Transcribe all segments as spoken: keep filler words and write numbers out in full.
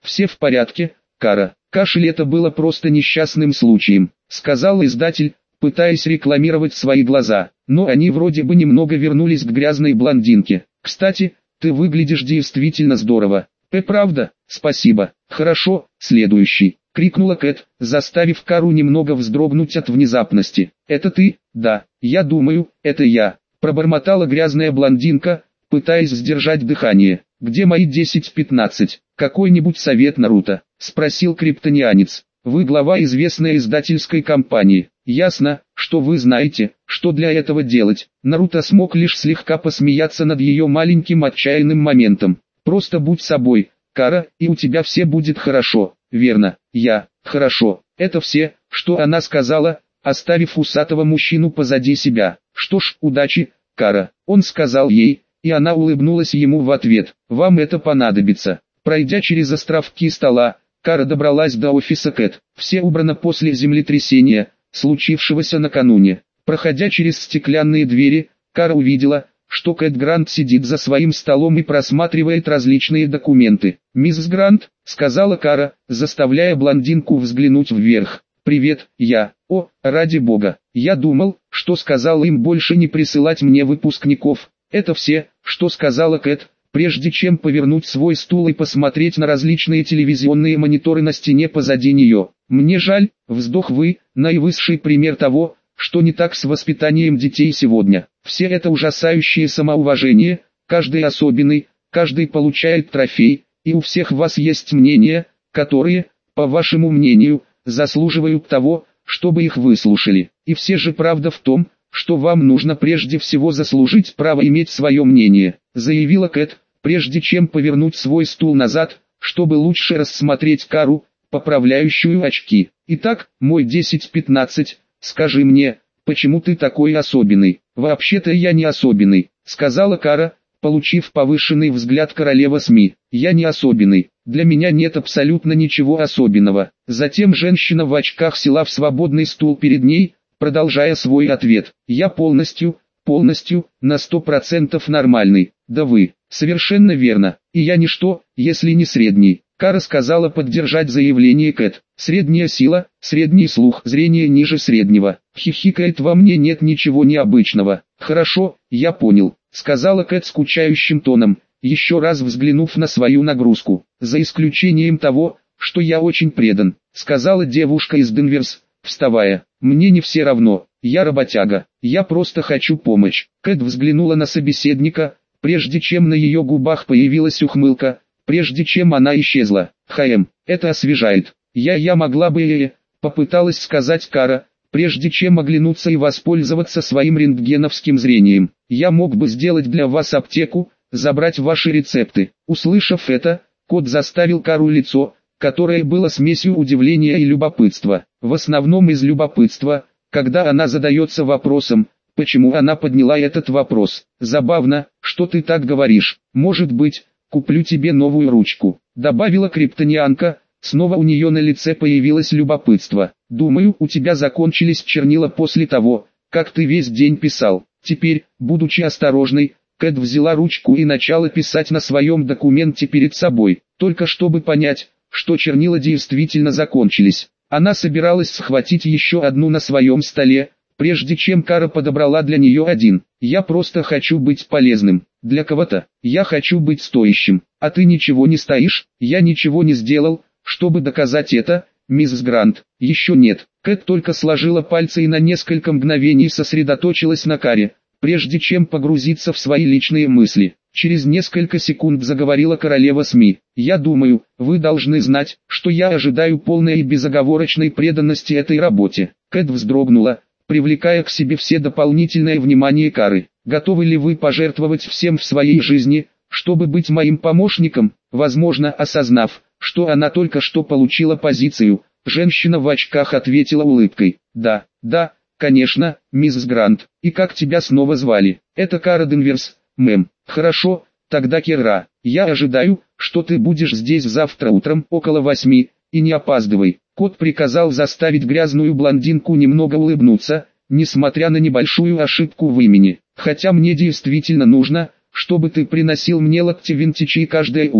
все в порядке, Кара. Кашель это было просто несчастным случаем, сказал издатель, пытаясь рекламировать свои глаза, но они вроде бы немного вернулись к грязной блондинке. Кстати, ты выглядишь действительно здорово. Э, правда? Спасибо. Хорошо, следующий, крикнула Кэт, заставив Кару немного вздрогнуть от внезапности. Это ты? Да, я думаю, это я, пробормотала грязная блондинка, пытаясь сдержать дыхание. Где мои десять-пятнадцать? Какой-нибудь совет, Наруто? Спросил криптонианец. Вы глава известной издательской компании. Ясно, что вы знаете, что для этого делать. Наруто смог лишь слегка посмеяться над ее маленьким отчаянным моментом. Просто будь собой, Кара, и у тебя все будет хорошо. Верно, я, хорошо. Это все, что она сказала, оставив усатого мужчину позади себя. Что ж, удачи, Кара, он сказал ей, и она улыбнулась ему в ответ. Вам это понадобится. Пройдя через островки стола, Кара добралась до офиса Кэт. Все убрано после землетрясения, случившегося накануне. Проходя через стеклянные двери, Кара увидела, что Кэт Грант сидит за своим столом и просматривает различные документы. «Мисс Грант», — сказала Кара, заставляя блондинку взглянуть вверх. «Привет, я. О, ради бога. Я думал, что сказал им больше не присылать мне выпускников». Это все, что сказала Кэт, прежде чем повернуть свой стул и посмотреть на различные телевизионные мониторы на стене позади нее. «Мне жаль», вздох вы, наивысший пример того, что не так с воспитанием детей сегодня. Все это ужасающее самоуважение, каждый особенный, каждый получает трофей, и у всех вас есть мнения, которые, по вашему мнению, заслуживают того, чтобы их выслушали. И все же правда в том, что вам нужно прежде всего заслужить право иметь свое мнение, заявила Кэт, прежде чем повернуть свой стул назад, чтобы лучше рассмотреть Кару, поправляющую очки. Итак, мой десять-пятнадцать, скажи мне, почему ты такой особенный? Вообще-то я не особенный, сказала Кара, получив повышенный взгляд королевы СМИ. Я не особенный, для меня нет абсолютно ничего особенного. Затем женщина в очках села в свободный стул перед ней, продолжая свой ответ. Я полностью, полностью, на сто процентов нормальный. Да вы, совершенно верно, и я ничто, если не средний. Кара сказала поддержать заявление Кэт. Средняя сила, средний слух, зрение ниже среднего. Хихикает, во мне нет ничего необычного. Хорошо, я понял, сказала Кэт скучающим тоном, еще раз взглянув на свою нагрузку. За исключением того, что я очень предан, сказала девушка из Денверс, вставая. Мне не все равно, я работяга, я просто хочу помочь. Кэт взглянула на собеседника, прежде чем на ее губах появилась ухмылка, прежде чем она исчезла. Хм, это освежает. Я я могла бы э, попыталась сказать Кара, прежде чем оглянуться и воспользоваться своим рентгеновским зрением. Я мог бы сделать для вас аптеку, забрать ваши рецепты. Услышав это, кот заставил Кару лицо, которое было смесью удивления и любопытства. В основном из любопытства, когда она задается вопросом, почему она подняла этот вопрос. Забавно, что ты так говоришь. Может быть, куплю тебе новую ручку, добавила криптонианка. Снова у нее на лице появилось любопытство. Думаю, у тебя закончились чернила после того, как ты весь день писал. Теперь, будучи осторожной, Кэт взяла ручку и начала писать на своем документе перед собой, только чтобы понять, что чернила действительно закончились. Она собиралась схватить еще одну на своем столе, прежде чем Кара подобрала для нее один. «Я просто хочу быть полезным. Для кого-то. Я хочу быть стоящим. А ты ничего не стоишь?» «Я ничего не сделал, чтобы доказать это, мисс Грант». «Еще нет». Кэт только сложила пальцы и на несколько мгновений сосредоточилась на Каре, прежде чем погрузиться в свои личные мысли. Через несколько секунд заговорила королева СМИ. «Я думаю, вы должны знать, что я ожидаю полной и безоговорочной преданности этой работе». Кэт вздрогнула, привлекая к себе все дополнительное внимание Кары. «Готовы ли вы пожертвовать всем в своей жизни, чтобы быть моим помощником?» Возможно, осознав, что она только что получила позицию, женщина в очках ответила улыбкой. «Да, да, конечно, мисс Грант. И как тебя снова звали?» «Это Кара Денверс, мэм». «Хорошо, тогда Кира, я ожидаю, что ты будешь здесь завтра утром около восьми, и не опаздывай». Кот приказал заставить грязную блондинку немного улыбнуться, несмотря на небольшую ошибку в имени. «Хотя мне действительно нужно, чтобы ты приносил мне локти винтичи каждое утро.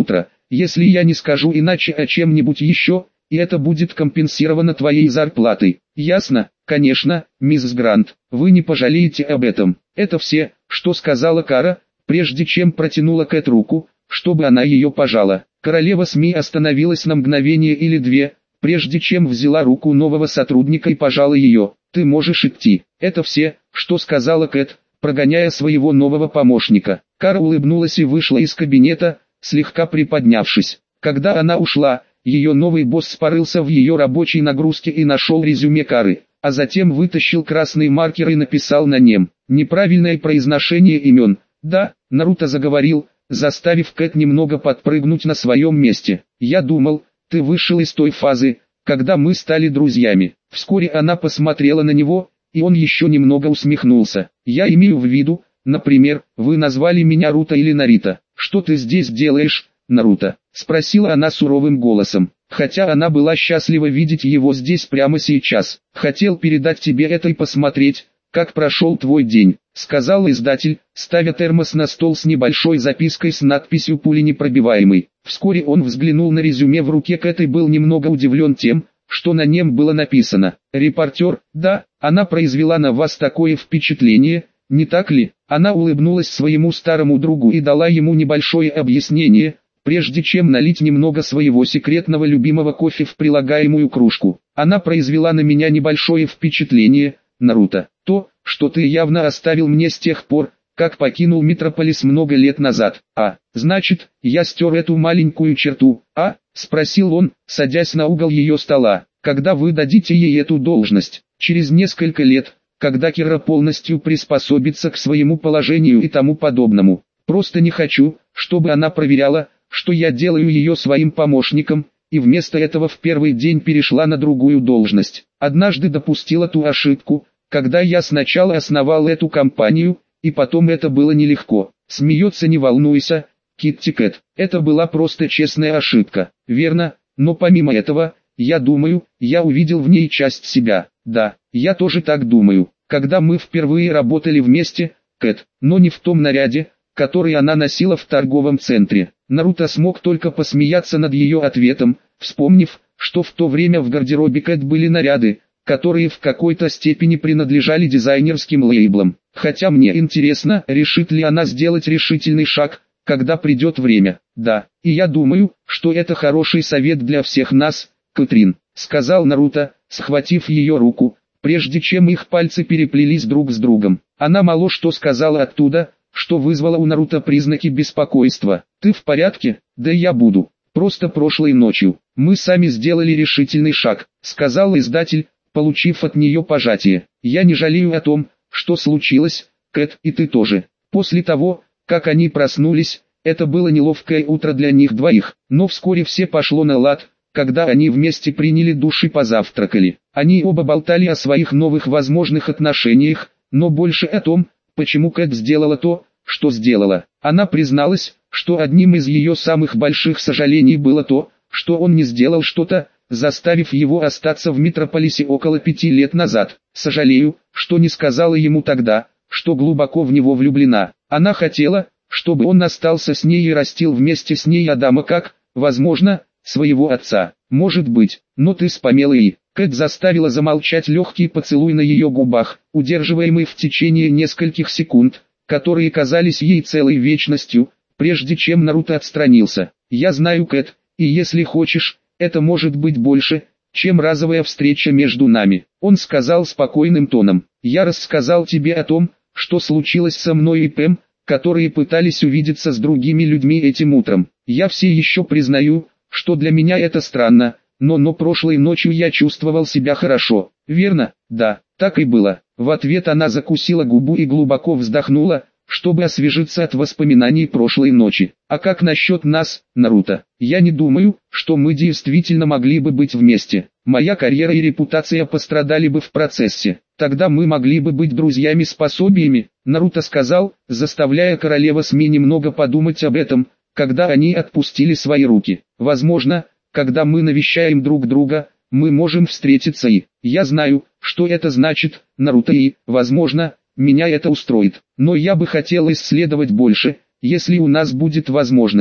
если я не скажу иначе о чем-нибудь еще, и это будет компенсировано твоей зарплатой. Ясно? Конечно, мисс Грант, вы не пожалеете об этом. Это все, что сказала Кара, прежде чем протянула Кэт руку, чтобы она ее пожала. Королева СМИ остановилась на мгновение или две, прежде чем взяла руку нового сотрудника и пожала ее. «Ты можешь идти». Это все, что сказала Кэт, прогоняя своего нового помощника. Кара улыбнулась и вышла из кабинета, слегка приподнявшись. Когда она ушла, ее новый босс порылся в ее рабочей нагрузке и нашел резюме Кары, а затем вытащил красный маркер и написал на нем неправильное произношение имен. «Да», Наруто заговорил, заставив Кэт немного подпрыгнуть на своем месте. «Я думал, ты вышел из той фазы, когда мы стали друзьями». Вскоре она посмотрела на него, и он еще немного усмехнулся. «Я имею в виду, например, вы назвали меня Руто или Нарита. Что ты здесь делаешь, Наруто?» — спросила она суровым голосом. Хотя она была счастлива видеть его здесь прямо сейчас. «Хотел передать тебе это и посмотреть, как прошел твой день», — сказал издатель, ставя термос на стол с небольшой запиской с надписью «Пуленепробиваемый». Вскоре он взглянул на резюме в руке Кэт и был немного удивлен тем, что на нем было написано. «Репортер, да, она произвела на вас такое впечатление, не так ли?» Она улыбнулась своему старому другу и дала ему небольшое объяснение, прежде чем налить немного своего секретного любимого кофе в прилагаемую кружку. «Она произвела на меня небольшое впечатление, Наруто. То, что ты явно оставил мне с тех пор, как покинул Метрополис много лет назад. А, значит, я стер эту маленькую черту, а?» — спросил он, садясь на угол ее стола. «Когда вы дадите ей эту должность?» «Через несколько лет, когда Кира полностью приспособится к своему положению и тому подобному. Просто не хочу, чтобы она проверяла, что я делаю ее своим помощником, и вместо этого в первый день перешла на другую должность. Однажды допустила ту ошибку, когда я сначала основал эту компанию, и потом это было нелегко». Смеется. «Не волнуйся, Китти Кэт, это была просто честная ошибка». «Верно, но помимо этого, я думаю, я увидел в ней часть себя». «Да, я тоже так думаю. Когда мы впервые работали вместе, Кэт, но не в том наряде, который она носила в торговом центре». Наруто смог только посмеяться над ее ответом, вспомнив, что в то время в гардеробе Кэт были наряды, которые в какой-то степени принадлежали дизайнерским лейблам. «Хотя мне интересно, решит ли она сделать решительный шаг, когда придет время». «Да, и я думаю, что это хороший совет для всех нас, Кэтрин», — сказал Наруто, схватив ее руку, прежде чем их пальцы переплелись друг с другом. Она мало что сказала оттуда, что вызвало у Наруто признаки беспокойства. «Ты в порядке?» «Да я буду. Просто прошлой ночью мы сами сделали решительный шаг», — сказал издатель, получив от нее пожатие. «Я не жалею о том, что случилось, Кэт, и ты тоже». После того, как они проснулись, это было неловкое утро для них двоих, но вскоре все пошло на лад, когда они вместе приняли душ и позавтракали. Они оба болтали о своих новых возможных отношениях, но больше о том, почему Кэт сделала то, что сделала. Она призналась, что одним из ее самых больших сожалений было то, что он не сделал что-то, заставив его остаться в Метрополисе около пяти лет назад. «Сожалею, что не сказала ему тогда, что глубоко в него влюблена. Она хотела, чтобы он остался с ней и растил вместе с ней Адама как, возможно, своего отца. Может быть, но ты спамела и...» Кэт заставила замолчать легкий поцелуй на ее губах, удерживаемый в течение нескольких секунд, которые казались ей целой вечностью, прежде чем Наруто отстранился. «Я знаю, Кэт, и если хочешь, это может быть больше, чем разовая встреча между нами», — он сказал спокойным тоном. «Я рассказал тебе о том, что случилось со мной и Пэм, которые пытались увидеться с другими людьми этим утром. Я все еще признаю, что для меня это странно, но но прошлой ночью я чувствовал себя хорошо». «Верно?» «Да, так и было». В ответ она закусила губу и глубоко вздохнула, чтобы освежиться от воспоминаний прошлой ночи. «А как насчет нас, Наруто? Я не думаю, что мы действительно могли бы быть вместе. Моя карьера и репутация пострадали бы в процессе. Тогда мы могли бы быть друзьями с пособиями», Наруто сказал, заставляя королеву СМИ немного подумать об этом, когда они отпустили свои руки. «Возможно, когда мы навещаем друг друга, мы можем встретиться и... Я знаю, что это значит, Наруто, и, возможно, меня это устроит. Но я бы хотел исследовать больше, если у нас будет возможность»,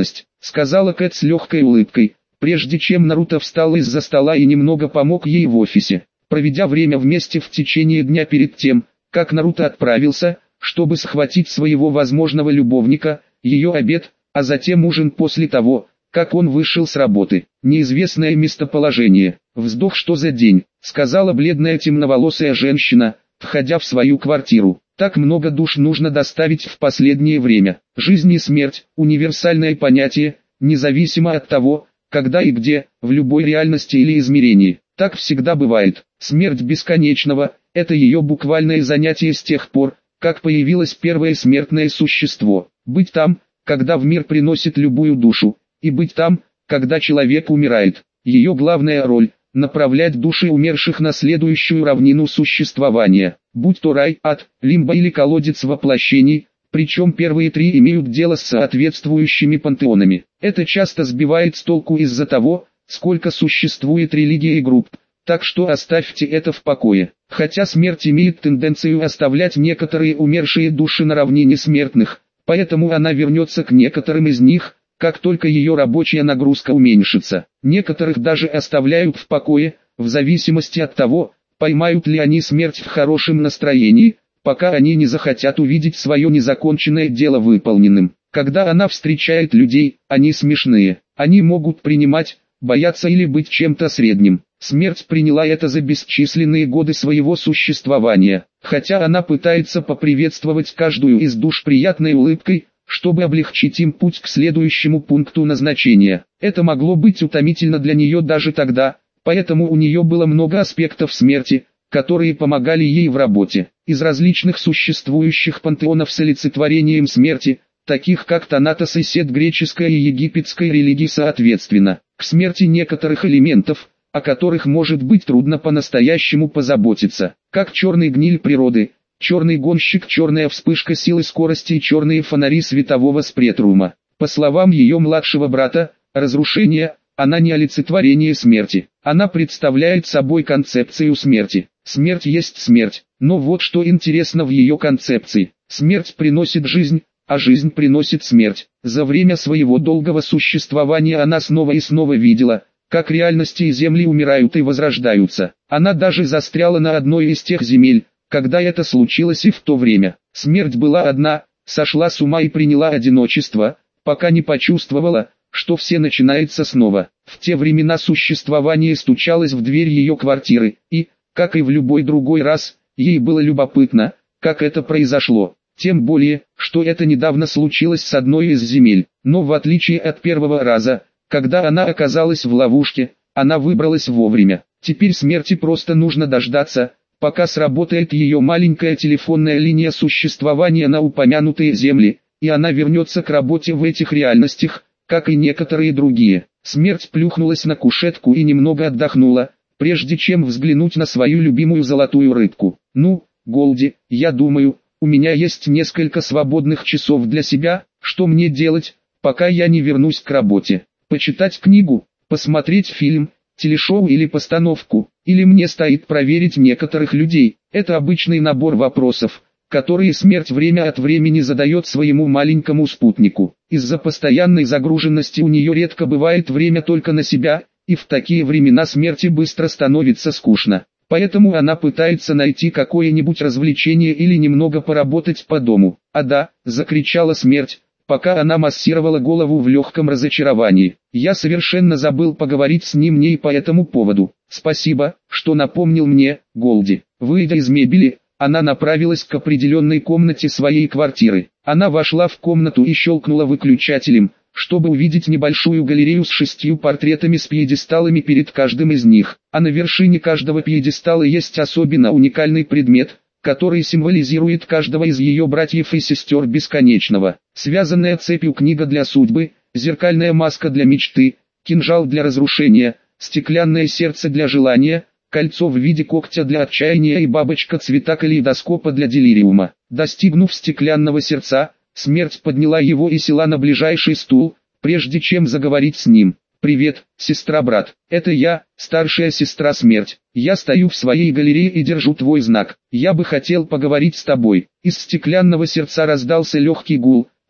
сказала Кэт с легкой улыбкой, прежде чем Наруто встал из-за стола и немного помог ей в офисе. Проведя время вместе в течение дня перед тем, как Наруто отправился, чтобы схватить своего возможного любовника, ее обед, а затем ужин после того, как он вышел с работы. Неизвестное местоположение. Вздох, что за день, сказала бледная темноволосая женщина, входя в свою квартиру. Так много душ нужно доставить в последнее время. Жизнь и смерть – универсальное понятие, независимо от того, когда и где, в любой реальности или измерении. Так всегда бывает. Смерть бесконечного – это ее буквальное занятие с тех пор, как появилось первое смертное существо. Быть там, когда в мир приносит любую душу, и быть там, когда человек умирает. Ее главная роль – направлять души умерших на следующую равнину существования, будь то рай, ад, лимбо или колодец воплощений, причем первые три имеют дело с соответствующими пантеонами. Это часто сбивает с толку из-за того, сколько существует религий и групп, так что оставьте это в покое. Хотя смерть имеет тенденцию оставлять некоторые умершие души на равнине смертных, поэтому она вернется к некоторым из них, как только ее рабочая нагрузка уменьшится. Некоторых даже оставляют в покое, в зависимости от того, поймают ли они смерть в хорошем настроении, пока они не захотят увидеть свое незаконченное дело выполненным. Когда она встречает людей, они смешные, они могут принимать, бояться или быть чем-то средним. Смерть приняла это за бесчисленные годы своего существования, хотя она пытается поприветствовать каждую из душ приятной улыбкой, чтобы облегчить им путь к следующему пункту назначения. Это могло быть утомительно для нее даже тогда, поэтому у нее было много аспектов смерти, которые помогали ей в работе. Из различных существующих пантеонов с олицетворением смерти, таких как Танатос и Сет греческой и египетской религии соответственно, к смерти некоторых элементов, о которых может быть трудно по-настоящему позаботиться, как черный гниль природы, черный гонщик, черная вспышка силы скорости и черные фонари светового спектрума. По словам ее младшего брата, разрушение, она не олицетворение смерти, она представляет собой концепцию смерти. Смерть есть смерть, но вот что интересно в ее концепции. Смерть приносит жизнь, а жизнь приносит смерть. За время своего долгого существования она снова и снова видела, как реальности и земли умирают и возрождаются. Она даже застряла на одной из тех земель, когда это случилось, и в то время. Смерть была одна, сошла с ума и приняла одиночество, пока не почувствовала, что все начинается снова. В те времена существование стучалось в дверь ее квартиры, и, как и в любой другой раз, ей было любопытно, как это произошло. Тем более, что это недавно случилось с одной из земель. Но в отличие от первого раза, когда она оказалась в ловушке, она выбралась вовремя. Теперь смерти просто нужно дождаться, пока сработает ее маленькая телефонная линия существования на упомянутые земли, и она вернется к работе в этих реальностях, как и некоторые другие. Смерть плюхнулась на кушетку и немного отдохнула, прежде чем взглянуть на свою любимую золотую рыбку. «Ну, Голди, я думаю, у меня есть несколько свободных часов для себя, что мне делать, пока я не вернусь к работе? Почитать книгу, посмотреть фильм, телешоу или постановку, или мне стоит проверить некоторых людей?» Это обычный набор вопросов, которые смерть время от времени задает своему маленькому спутнику. Из-за постоянной загруженности у нее редко бывает время только на себя, и в такие времена смерти быстро становится скучно. Поэтому она пытается найти какое-нибудь развлечение или немного поработать по дому. «А да», — закричала смерть, пока она массировала голову в легком разочаровании. «Я совершенно забыл поговорить с ним не и по этому поводу. Спасибо, что напомнил мне, Голди». Выйдя из мебели, она направилась к определенной комнате своей квартиры. Она вошла в комнату и щелкнула выключателем, чтобы увидеть небольшую галерею с шестью портретами с пьедесталами перед каждым из них. А на вершине каждого пьедестала есть особенно уникальный предмет, который символизирует каждого из ее братьев и сестер бесконечного. Связанная цепью книга для судьбы, зеркальная маска для мечты, кинжал для разрушения, стеклянное сердце для желания, кольцо в виде когтя для отчаяния и бабочка цвета калейдоскопа для делириума. Достигнув стеклянного сердца, смерть подняла его и села на ближайший стул, прежде чем заговорить с ним. «Привет, сестра-брат, это я, старшая сестра Смерть. Я стою в своей галерее и держу твой знак. Я бы хотел поговорить с тобой». Из стеклянного сердца раздался легкий гул,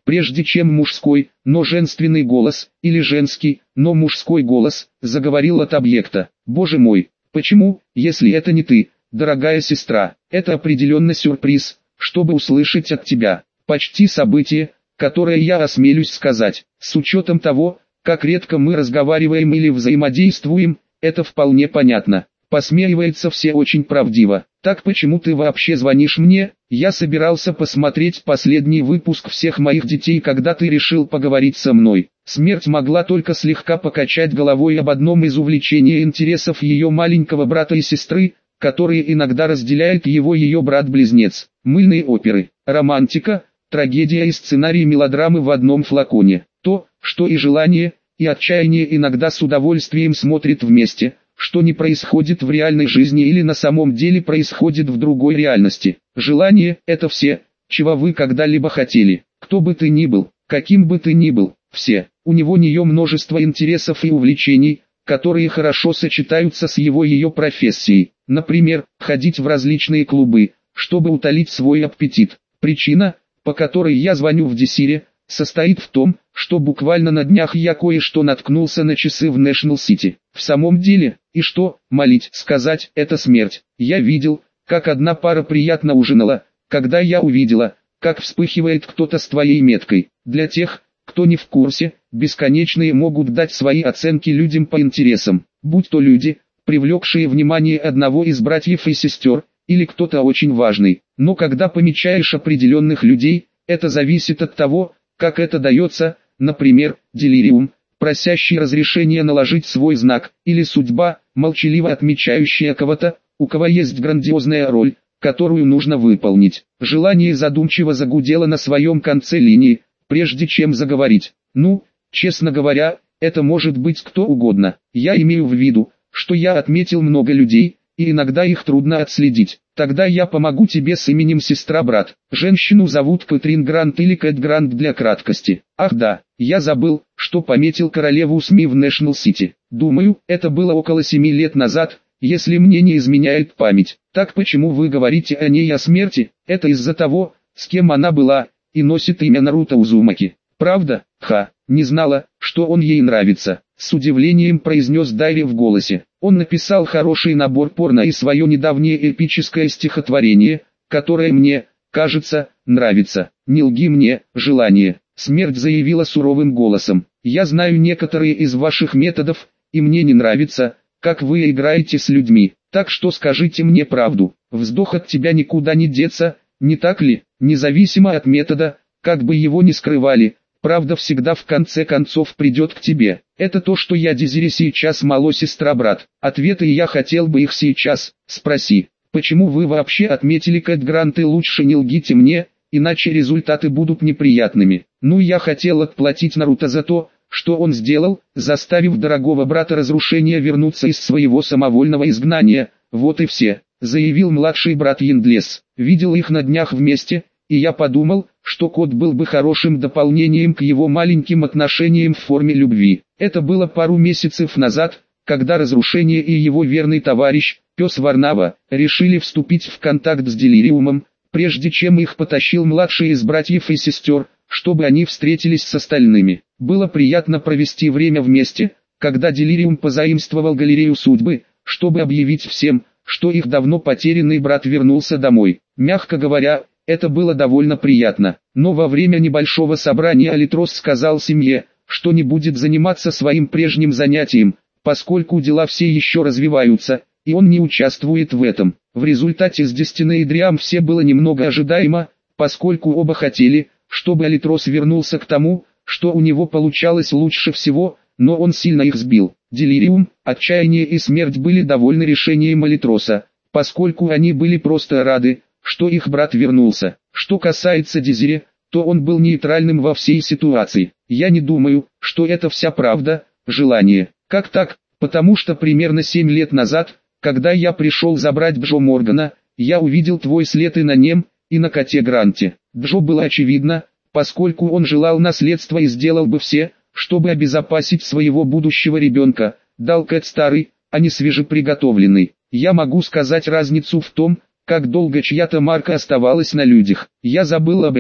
прежде чем мужской, но женственный голос, или женский, но мужской голос, заговорил от объекта. «Боже мой, почему, если это не ты, дорогая сестра, это определенно сюрприз, чтобы услышать от тебя. Почти событие, которое я осмелюсь сказать, с учетом того, как редко мы разговариваем или взаимодействуем, это вполне понятно». Посмеивается все очень правдиво. «Так почему ты вообще звонишь мне? Я собирался посмотреть последний выпуск всех моих детей, когда ты решил поговорить со мной». Смерть могла только слегка покачать головой об одном из увлечений и интересов ее маленького брата и сестры, которые иногда разделяет его ее брат-близнец. Мыльные оперы, романтика, трагедия и сценарий мелодрамы в одном флаконе. То, что и желание, и отчаяние иногда с удовольствием смотрят вместе, что не происходит в реальной жизни или на самом деле происходит в другой реальности. Желание – это все, чего вы когда-либо хотели. Кто бы ты ни был, каким бы ты ни был, все. У него нее множество интересов и увлечений, которые хорошо сочетаются с его ее профессией. Например, ходить в различные клубы, чтобы утолить свой аппетит. Причина, по которой я звоню в Десире, состоит в том, что буквально на днях я кое-что наткнулся на часы в Нэшнл-Сити. В самом деле, и что, молить, сказать, это смерть. Я видел, как одна пара приятно ужинала, когда я увидела, как вспыхивает кто-то с твоей меткой. Для тех, кто не в курсе, бесконечные могут дать свои оценки людям по интересам, будь то люди, привлекшие внимание одного из братьев и сестер, или кто-то очень важный. Но когда помечаешь определенных людей, это зависит от того, как это дается, например, делириум, просящий разрешения наложить свой знак, или судьба, молчаливо отмечающая кого-то, у кого есть грандиозная роль, которую нужно выполнить. Желание задумчиво загудело на своем конце линии, прежде чем заговорить. Ну, честно говоря, это может быть кто угодно. Я имею в виду, что я отметил много людей, и иногда их трудно отследить. Тогда я помогу тебе с именем сестра-брат. Женщину зовут Кэтрин Грант или Кэт Грант для краткости. Ах да, я забыл, что пометил королеву СМИ в Нэшнл-Сити. Думаю, это было около семи лет назад, если мне не изменяет память. Так почему вы говорите о ней о смерти? Это из-за того, с кем она была, и носит имя Наруто Узумаки. Правда? Ха, не знала, что он ей нравится. С удивлением произнес Дайри в голосе. Он написал хороший набор порно и свое недавнее эпическое стихотворение, которое мне, кажется, нравится. Не лги мне, желание. Смерть заявила суровым голосом. Я знаю некоторые из ваших методов, и мне не нравится, как вы играете с людьми. Так что скажите мне правду. Вздох от тебя никуда не деться, не так ли? Независимо от метода, как бы его ни скрывали, правда всегда в конце концов придет к тебе. Это то, что я Дезире сейчас мало сестра-брат. Ответы я хотел бы их сейчас. Спроси, почему вы вообще отметили Кэт Грант, и лучше не лгите мне, иначе результаты будут неприятными. Ну, я хотел отплатить Наруто за то, что он сделал, заставив дорогого брата разрушения вернуться из своего самовольного изгнания. Вот и все, заявил младший брат Яндлес. Видел их на днях вместе, и я подумал, что кот был бы хорошим дополнением к его маленьким отношениям в форме любви. Это было пару месяцев назад, когда разрушение и его верный товарищ, пес Варнава, решили вступить в контакт с Делириумом, прежде чем их потащил младший из братьев и сестер, чтобы они встретились с остальными. Было приятно провести время вместе, когда Делириум позаимствовал галерею судьбы, чтобы объявить всем, что их давно потерянный брат вернулся домой. Мягко говоря, это было довольно приятно, но во время небольшого собрания Алитрос сказал семье, что не будет заниматься своим прежним занятием, поскольку дела все еще развиваются, и он не участвует в этом. В результате с Дестиной и Дриам все было немного ожидаемо, поскольку оба хотели, чтобы Алитрос вернулся к тому, что у него получалось лучше всего, но он сильно их сбил. Делириум, отчаяние и смерть были довольны решением Алитроса, поскольку они были просто рады, что их брат вернулся. Что касается Дезире, то он был нейтральным во всей ситуации. Я не думаю, что это вся правда, желание. Как так? Потому что примерно семь лет назад, когда я пришел забрать Джо Моргана, я увидел твой след и на нем, и на коте Гранте. Джо было очевидно, поскольку он желал наследства и сделал бы все, чтобы обезопасить своего будущего ребенка, дал Кэт старый, а не свежеприготовленный. Я могу сказать разницу в том, как долго чья-то марка оставалась на людях. Я забыл об этом.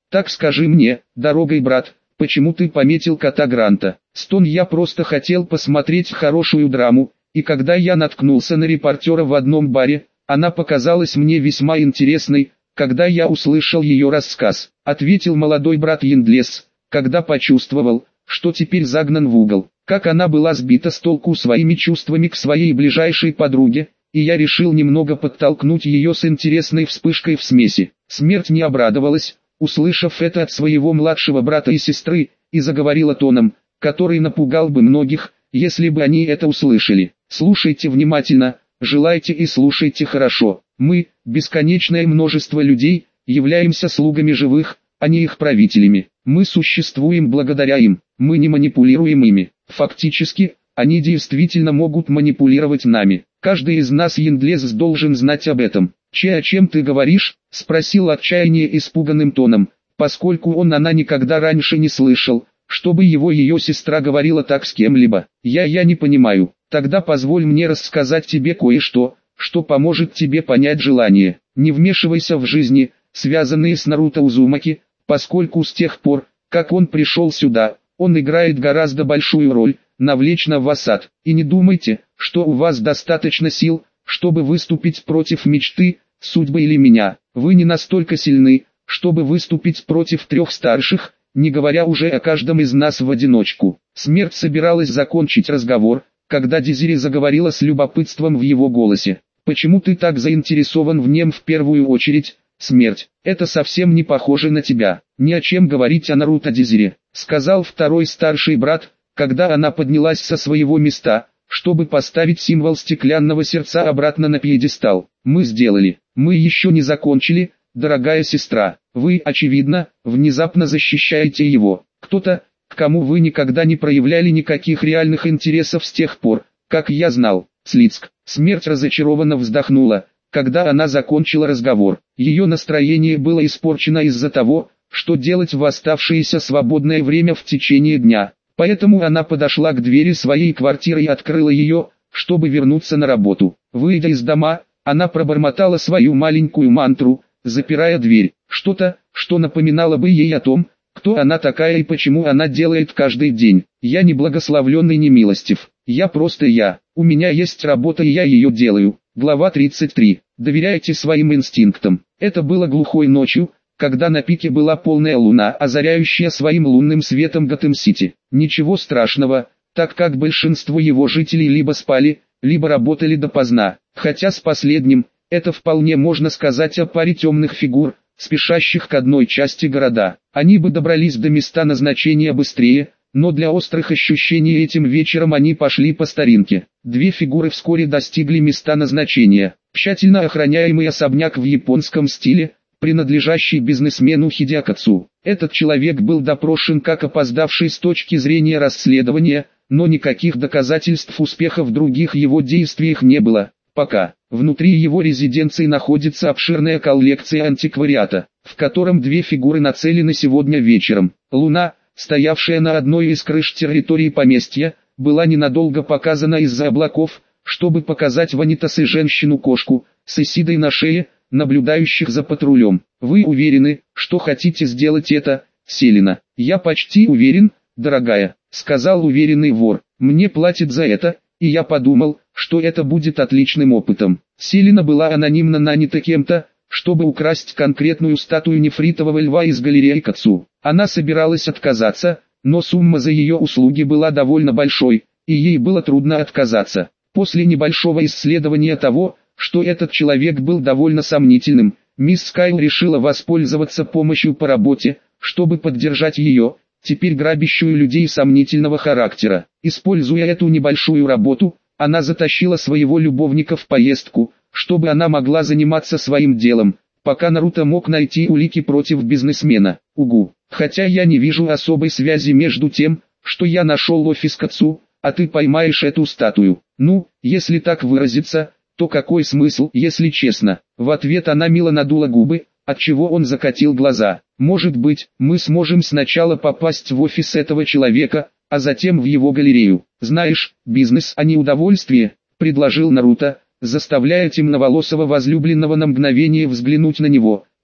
Так скажи мне, дорогой брат, почему ты пометил кота Гранта? Стон, я просто хотел посмотреть хорошую драму, и когда я наткнулся на репортера в одном баре, она показалась мне весьма интересной, когда я услышал ее рассказ, ответил молодой брат Йендлес, когда почувствовал, что теперь загнан в угол. Как она была сбита с толку своими чувствами к своей ближайшей подруге, и я решил немного подтолкнуть ее с интересной вспышкой в смеси. Смерть не обрадовалась, услышав это от своего младшего брата и сестры, и заговорила тоном, который напугал бы многих, если бы они это услышали. Слушайте внимательно, желайте и слушайте хорошо. Мы, бесконечное множество людей, являемся слугами живых, а не их правителями. Мы существуем благодаря им, мы не манипулируем ими. Фактически, они действительно могут манипулировать нами. Каждый из нас, Йендлес, должен знать об этом. «Че, о чем ты говоришь?» – спросил отчаяние испуганным тоном, поскольку он она никогда раньше не слышал, чтобы его ее сестра говорила так с кем-либо. «Я, я не понимаю. Тогда позволь мне рассказать тебе кое-что, что поможет тебе понять желание. Не вмешивайся в жизни, связанные с Наруто Узумаки, поскольку с тех пор, как он пришел сюда, он играет гораздо большую роль, навлечь на вас ад. И не думайте, что у вас достаточно сил, чтобы выступить против мечты, судьбы или меня. Вы не настолько сильны, чтобы выступить против трех старших, не говоря уже о каждом из нас в одиночку». Смерть собиралась закончить разговор, когда Дезири заговорила с любопытством в его голосе. «Почему ты так заинтересован в нем в первую очередь, Смерть? Это совсем не похоже на тебя. Ни о чем говорить о Наруто, Дезири», — сказал второй старший брат, когда она поднялась со своего места, чтобы поставить символ стеклянного сердца обратно на пьедестал. «Мы сделали. Мы еще не закончили, дорогая сестра. Вы, очевидно, внезапно защищаете его. Кто-то, к кому вы никогда не проявляли никаких реальных интересов с тех пор, как я знал. Слицк». Смерть разочарованно вздохнула, когда она закончила разговор. Ее настроение было испорчено из-за того, что делать в оставшееся свободное время в течение дня. Поэтому она подошла к двери своей квартиры и открыла ее, чтобы вернуться на работу. Выйдя из дома, она пробормотала свою маленькую мантру, запирая дверь. Что-то, что напоминало бы ей о том, кто она такая и почему она делает каждый день. «Я не благословленный, не милостив. Я просто я. У меня есть работа и я ее делаю». Глава тридцать три. Доверяйте своим инстинктам. Это было глухой ночью, когда на пике была полная луна, озаряющая своим лунным светом Готэм-Сити. Ничего страшного, так как большинство его жителей либо спали, либо работали допоздна. Хотя с последним, это вполне можно сказать о паре темных фигур, спешащих к одной части города. Они бы добрались до места назначения быстрее, но для острых ощущений этим вечером они пошли по старинке. Две фигуры вскоре достигли места назначения. Тщательно охраняемый особняк в японском стиле, принадлежащий бизнесмену Хидеакацу. Этот человек был допрошен как опоздавший с точки зрения расследования, но никаких доказательств успеха в других его действиях не было. Пока. Внутри его резиденции находится обширная коллекция антиквариата, в котором две фигуры нацелены сегодня вечером. Луна, стоявшая на одной из крыш территории поместья, была ненадолго показана из-за облаков, чтобы показать Ванитас и женщину-кошку, с Исидой на шее, наблюдающих за патрулем. «Вы уверены, что хотите сделать это, Селина?» «Я почти уверен, дорогая», — сказал уверенный вор. «Мне платят за это, и я подумал, что это будет отличным опытом». Селина была анонимно нанята кем-то, чтобы украсть конкретную статую нефритового льва из галереи Кацу. Она собиралась отказаться, но сумма за ее услуги была довольно большой, и ей было трудно отказаться. После небольшого исследования того, что этот человек был довольно сомнительным, мисс Скайл решила воспользоваться помощью по работе, чтобы поддержать ее, теперь грабящую людей сомнительного характера. Используя эту небольшую работу, она затащила своего любовника в поездку, чтобы она могла заниматься своим делом, пока Наруто мог найти улики против бизнесмена. Угу. Хотя я не вижу особой связи между тем, что я нашел офис Кацу, а ты поймаешь эту статую. Ну, если так выразиться, то какой смысл, если честно? В ответ она мило надула губы, отчего он закатил глаза. Может быть, мы сможем сначала попасть в офис этого человека, а затем в его галерею. Знаешь, бизнес, а не удовольствие, предложил Наруто, заставляя темноволосого возлюбленного на мгновение взглянуть на него,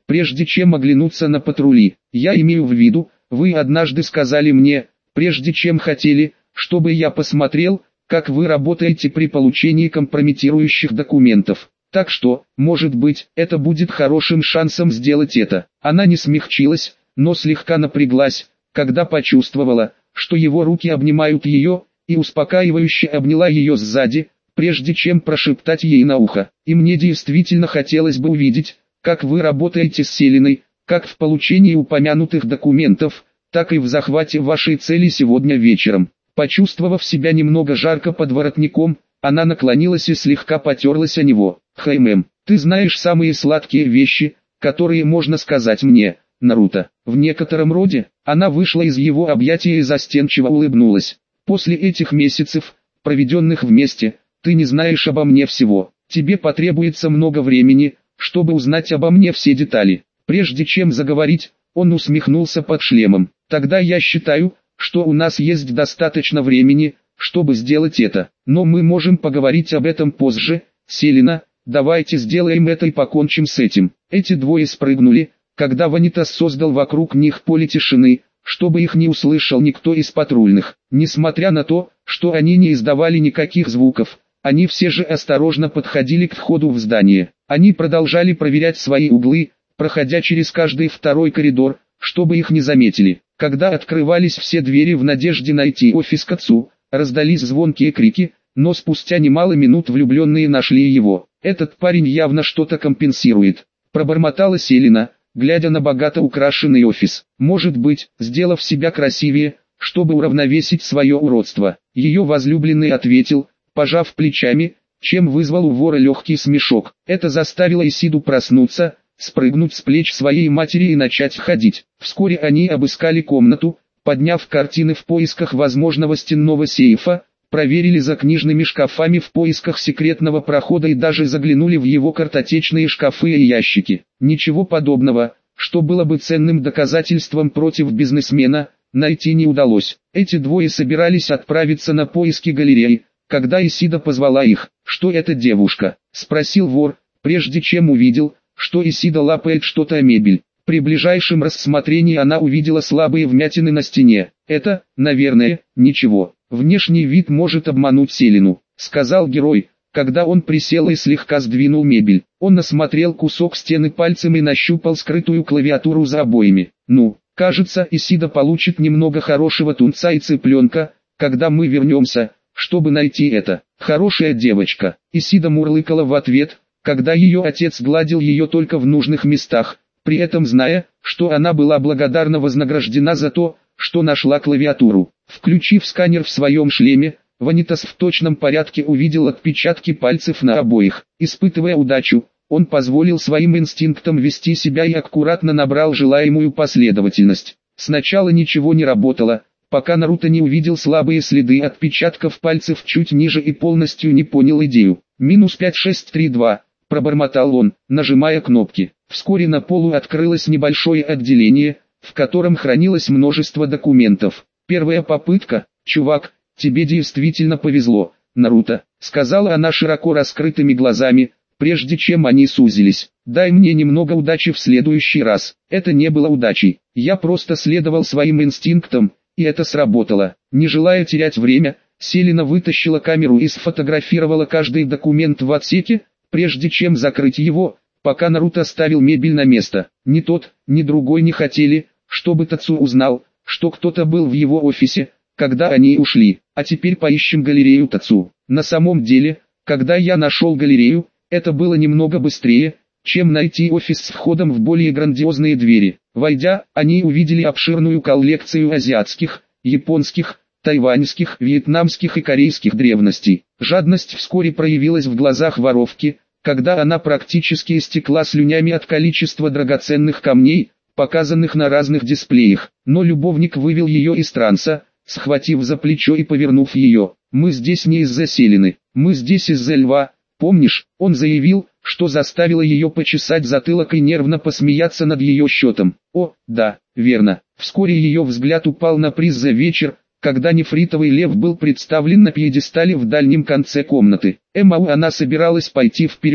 прежде чем оглянуться на патрули. «Я имею в виду, вы однажды сказали мне, прежде чем хотели, чтобы я посмотрел, как вы работаете при получении компрометирующих документов. Так что, может быть, это будет хорошим шансом сделать это». Она не смягчилась, но слегка напряглась, когда почувствовала, что его руки обнимают ее, и успокаивающе обняла ее сзади, прежде чем прошептать ей на ухо. «И мне действительно хотелось бы увидеть, как вы работаете с Селиной, как в получении упомянутых документов, так и в захвате вашей цели сегодня вечером». Почувствовав себя немного жарко под воротником, она наклонилась и слегка потерлась о него. «Хаймэм, ты знаешь самые сладкие вещи, которые можно сказать мне, Наруто». В некотором роде, она вышла из его объятия и застенчиво улыбнулась. «После этих месяцев, проведенных вместе, ты не знаешь обо мне всего. Тебе потребуется много времени, чтобы узнать обо мне все детали». Прежде чем заговорить, он усмехнулся под шлемом. «Тогда я считаю, что у нас есть достаточно времени, чтобы сделать это. Но мы можем поговорить об этом позже. Селина, давайте сделаем это и покончим с этим». Эти двое спрыгнули, когда Ванитас создал вокруг них поле тишины, чтобы их не услышал никто из патрульных. Несмотря на то, что они не издавали никаких звуков, они все же осторожно подходили к входу в здание. Они продолжали проверять свои углы, проходя через каждый второй коридор, чтобы их не заметили. Когда открывались все двери в надежде найти офис Кацу, раздались звонкие крики, но спустя немало минут влюбленные нашли его. «Этот парень явно что-то компенсирует», — пробормотала Селина, глядя на богато украшенный офис. «Может быть, сделав себя красивее, чтобы уравновесить свое уродство». Ее возлюбленный ответил, пожав плечами, чем вызвал у вора легкий смешок. Это заставило Исиду проснуться, спрыгнуть с плеч своей матери и начать ходить. Вскоре они обыскали комнату, подняв картины в поисках возможного стенного сейфа, проверили за книжными шкафами в поисках секретного прохода и даже заглянули в его картотечные шкафы и ящики. Ничего подобного, что было бы ценным доказательством против бизнесмена, найти не удалось. Эти двое собирались отправиться на поиски галереи, когда Исида позвала их. «Что это девушка?» — спросил вор, прежде чем увидел, что Исида лапает что-то о мебель. При ближайшем рассмотрении она увидела слабые вмятины на стене. «Это, наверное, ничего. Внешний вид может обмануть Селину», — сказал герой, когда он присел и слегка сдвинул мебель. Он осмотрел кусок стены пальцем и нащупал скрытую клавиатуру за обоями. «Ну, кажется, Исида получит немного хорошего тунца и цыпленка, когда мы вернемся, чтобы найти это. Хорошая девочка». Исида мурлыкала в ответ, когда ее отец гладил ее только в нужных местах, при этом зная, что она была благодарна вознаграждена за то, что нашла клавиатуру. Включив сканер в своем шлеме, Ванитас в точном порядке увидел отпечатки пальцев на обоих. Испытывая удачу, он позволил своим инстинктам вести себя и аккуратно набрал желаемую последовательность. Сначала ничего не работало, пока Наруто не увидел слабые следы отпечатков пальцев чуть ниже и полностью не понял идею. «Минус пять шесть три два», пробормотал он, нажимая кнопки. Вскоре на полу открылось небольшое отделение, в котором хранилось множество документов. «Первая попытка, чувак, тебе действительно повезло, Наруто», — сказала она широко раскрытыми глазами, прежде чем они сузились. «Дай мне немного удачи в следующий раз». Это не было удачей, я просто следовал своим инстинктам, и это сработало. Не желая терять время, Селина вытащила камеру и сфотографировала каждый документ в отсеке, прежде чем закрыть его, пока Наруто ставил мебель на место. Ни тот, ни другой не хотели, чтобы Тацу узнал, что кто-то был в его офисе, когда они ушли. А теперь поищем галерею Тацу. На самом деле, когда я нашел галерею, это было немного быстрее, чем найти офис с входом в более грандиозные двери. Войдя, они увидели обширную коллекцию азиатских, японских, тайваньских, вьетнамских и корейских древностей. Жадность вскоре проявилась в глазах воровки, когда она практически истекла слюнями от количества драгоценных камней, показанных на разных дисплеях. Но любовник вывел ее из транса, схватив за плечо и повернув ее. «Мы здесь не из-за Селины, мы здесь из-за льва, помнишь?» Он заявил, что заставило ее почесать затылок и нервно посмеяться над ее счетом. «О, да, верно». Вскоре ее взгляд упал на приз за вечер, когда нефритовый лев был представлен на пьедестале в дальнем конце комнаты. Эмау она собиралась пойти вперед,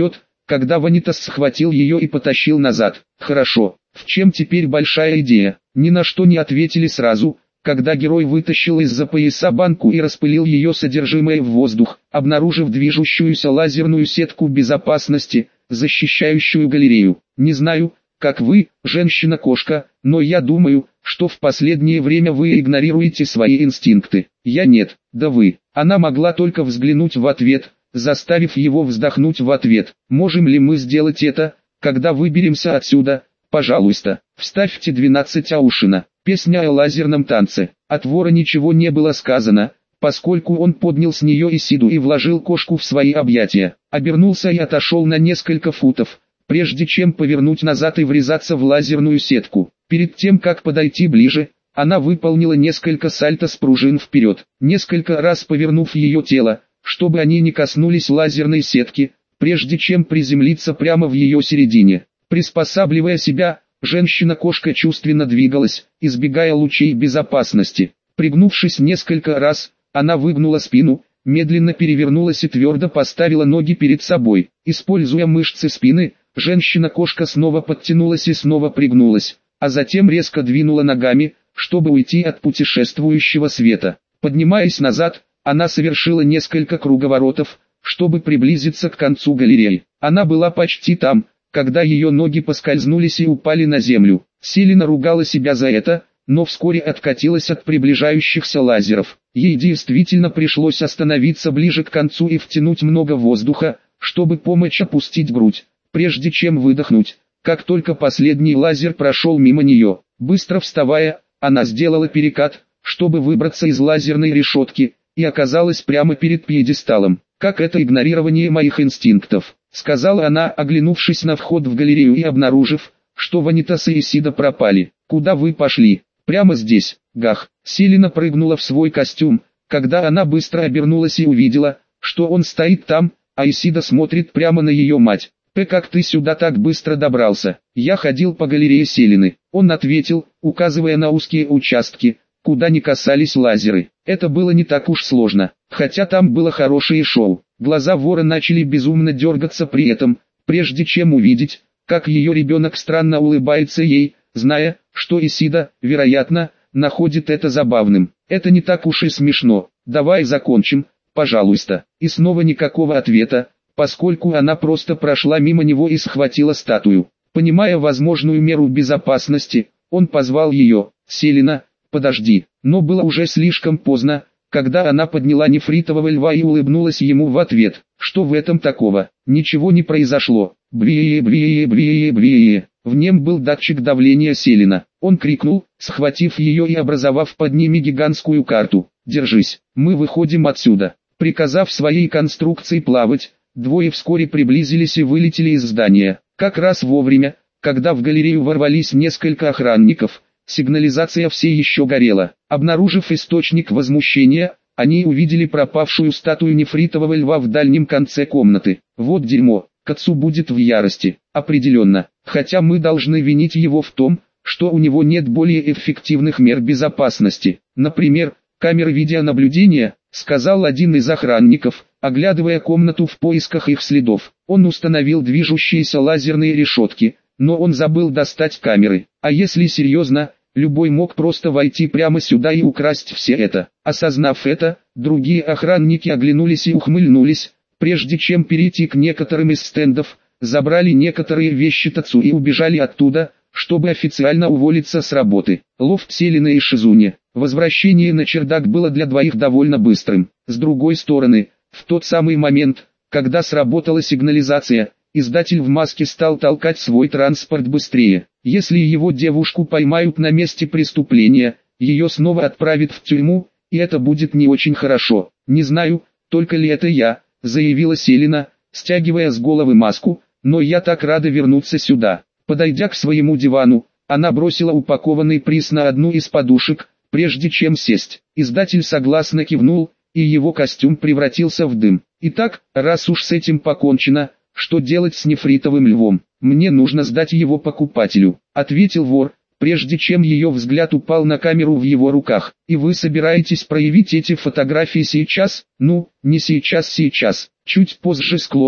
когда Ванитас схватил ее и потащил назад. Хорошо, в чем теперь большая идея? Ни на что не ответили сразу, когда герой вытащил из-за пояса банку и распылил ее содержимое в воздух, обнаружив движущуюся лазерную сетку безопасности, защищающую галерею. Не знаю, как вы, женщина-кошка, но я думаю, что в последнее время вы игнорируете свои инстинкты. Я нет, да вы. Она могла только взглянуть в ответ, заставив его вздохнуть в ответ. Можем ли мы сделать это, когда выберемся отсюда? Пожалуйста, вставьте двенадцать Аушина. Песня о лазерном танце. От вора ничего не было сказано, поскольку он поднял с нее Исиду и вложил кошку в свои объятия. Обернулся и отошел на несколько футов, прежде чем повернуть назад и врезаться в лазерную сетку. Перед тем как подойти ближе, она выполнила несколько сальто с пружин вперед, несколько раз повернув ее тело, чтобы они не коснулись лазерной сетки, прежде чем приземлиться прямо в ее середине. Приспосабливая себя, женщина-кошка чувственно двигалась, избегая лучей безопасности. Пригнувшись несколько раз, она выгнула спину, медленно перевернулась и твердо поставила ноги перед собой. Используя мышцы спины, женщина-кошка снова подтянулась и снова пригнулась, а затем резко двинула ногами, чтобы уйти от путешествующего света. Поднимаясь назад, она совершила несколько круговоротов, чтобы приблизиться к концу галереи. Она была почти там, когда ее ноги поскользнулись и упали на землю. Селена ругала себя за это, но вскоре откатилась от приближающихся лазеров. Ей действительно пришлось остановиться ближе к концу и втянуть много воздуха, чтобы помочь опустить грудь, прежде чем выдохнуть. Как только последний лазер прошел мимо нее, быстро вставая, она сделала перекат, чтобы выбраться из лазерной решетки, и оказалась прямо перед пьедесталом. «Как это игнорирование моих инстинктов», — сказала она, оглянувшись на вход в галерею и обнаружив, что Ванитас и Исида пропали. «Куда вы пошли?» «Прямо здесь». Гах. Селена прыгнула в свой костюм, когда она быстро обернулась и увидела, что он стоит там, а Исида смотрит прямо на ее мать. «Пэ, как ты сюда так быстро добрался?» «Я ходил по галерее Селены», — он ответил, указывая на узкие участки, куда не касались лазеры. Это было не так уж сложно, хотя там было хорошее шоу. Глаза вора начали безумно дергаться при этом, прежде чем увидеть, как ее ребенок странно улыбается ей, зная, что Исида, вероятно, находит это забавным. «Это не так уж и смешно, давай закончим, пожалуйста». И снова никакого ответа, поскольку она просто прошла мимо него и схватила статую. Понимая возможную меру безопасности, он позвал ее. «Селена, подожди». Но было уже слишком поздно, когда она подняла нефритового льва и улыбнулась ему в ответ. Что в этом такого? Ничего не произошло. Брие, брие, брие, брие. В нем был датчик давления Селена. Он крикнул, схватив ее и образовав под ними гигантскую карту. «Держись, мы выходим отсюда». Приказав своей конструкции плавать, двое вскоре приблизились и вылетели из здания. Как раз вовремя, когда в галерею ворвались несколько охранников, сигнализация все еще горела. Обнаружив источник возмущения, они увидели пропавшую статую нефритового льва в дальнем конце комнаты. «Вот дерьмо, Кацу будет в ярости, определенно, хотя мы должны винить его в том, что у него нет более эффективных мер безопасности. Например, камеры видеонаблюдения», — сказал один из охранников, оглядывая комнату в поисках их следов. Он установил движущиеся лазерные решетки, но он забыл достать камеры. А если серьезно, любой мог просто войти прямо сюда и украсть все это. Осознав это, другие охранники оглянулись и ухмыльнулись, прежде чем перейти к некоторым из стендов, забрали некоторые вещи Тацу и убежали оттуда, чтобы официально уволиться с работы. Лофт Селены и Шизуни. Возвращение на чердак было для двоих довольно быстрым. С другой стороны, в тот самый момент, когда сработала сигнализация, издатель в маске стал толкать свой транспорт быстрее. Если его девушку поймают на месте преступления, ее снова отправят в тюрьму, и это будет не очень хорошо. «Не знаю, только ли это я», — заявила Селена, стягивая с головы маску, «но я так рада вернуться сюда». Подойдя к своему дивану, она бросила упакованный приз на одну из подушек, прежде чем сесть. Издатель согласно кивнул, и его костюм превратился в дым. «Итак, раз уж с этим покончено, что делать с нефритовым львом? Мне нужно сдать его покупателю», — ответил вор, прежде чем ее взгляд упал на камеру в его руках. «И вы собираетесь проявить эти фотографии сейчас?» «Ну, не сейчас-сейчас, чуть позже с клоном,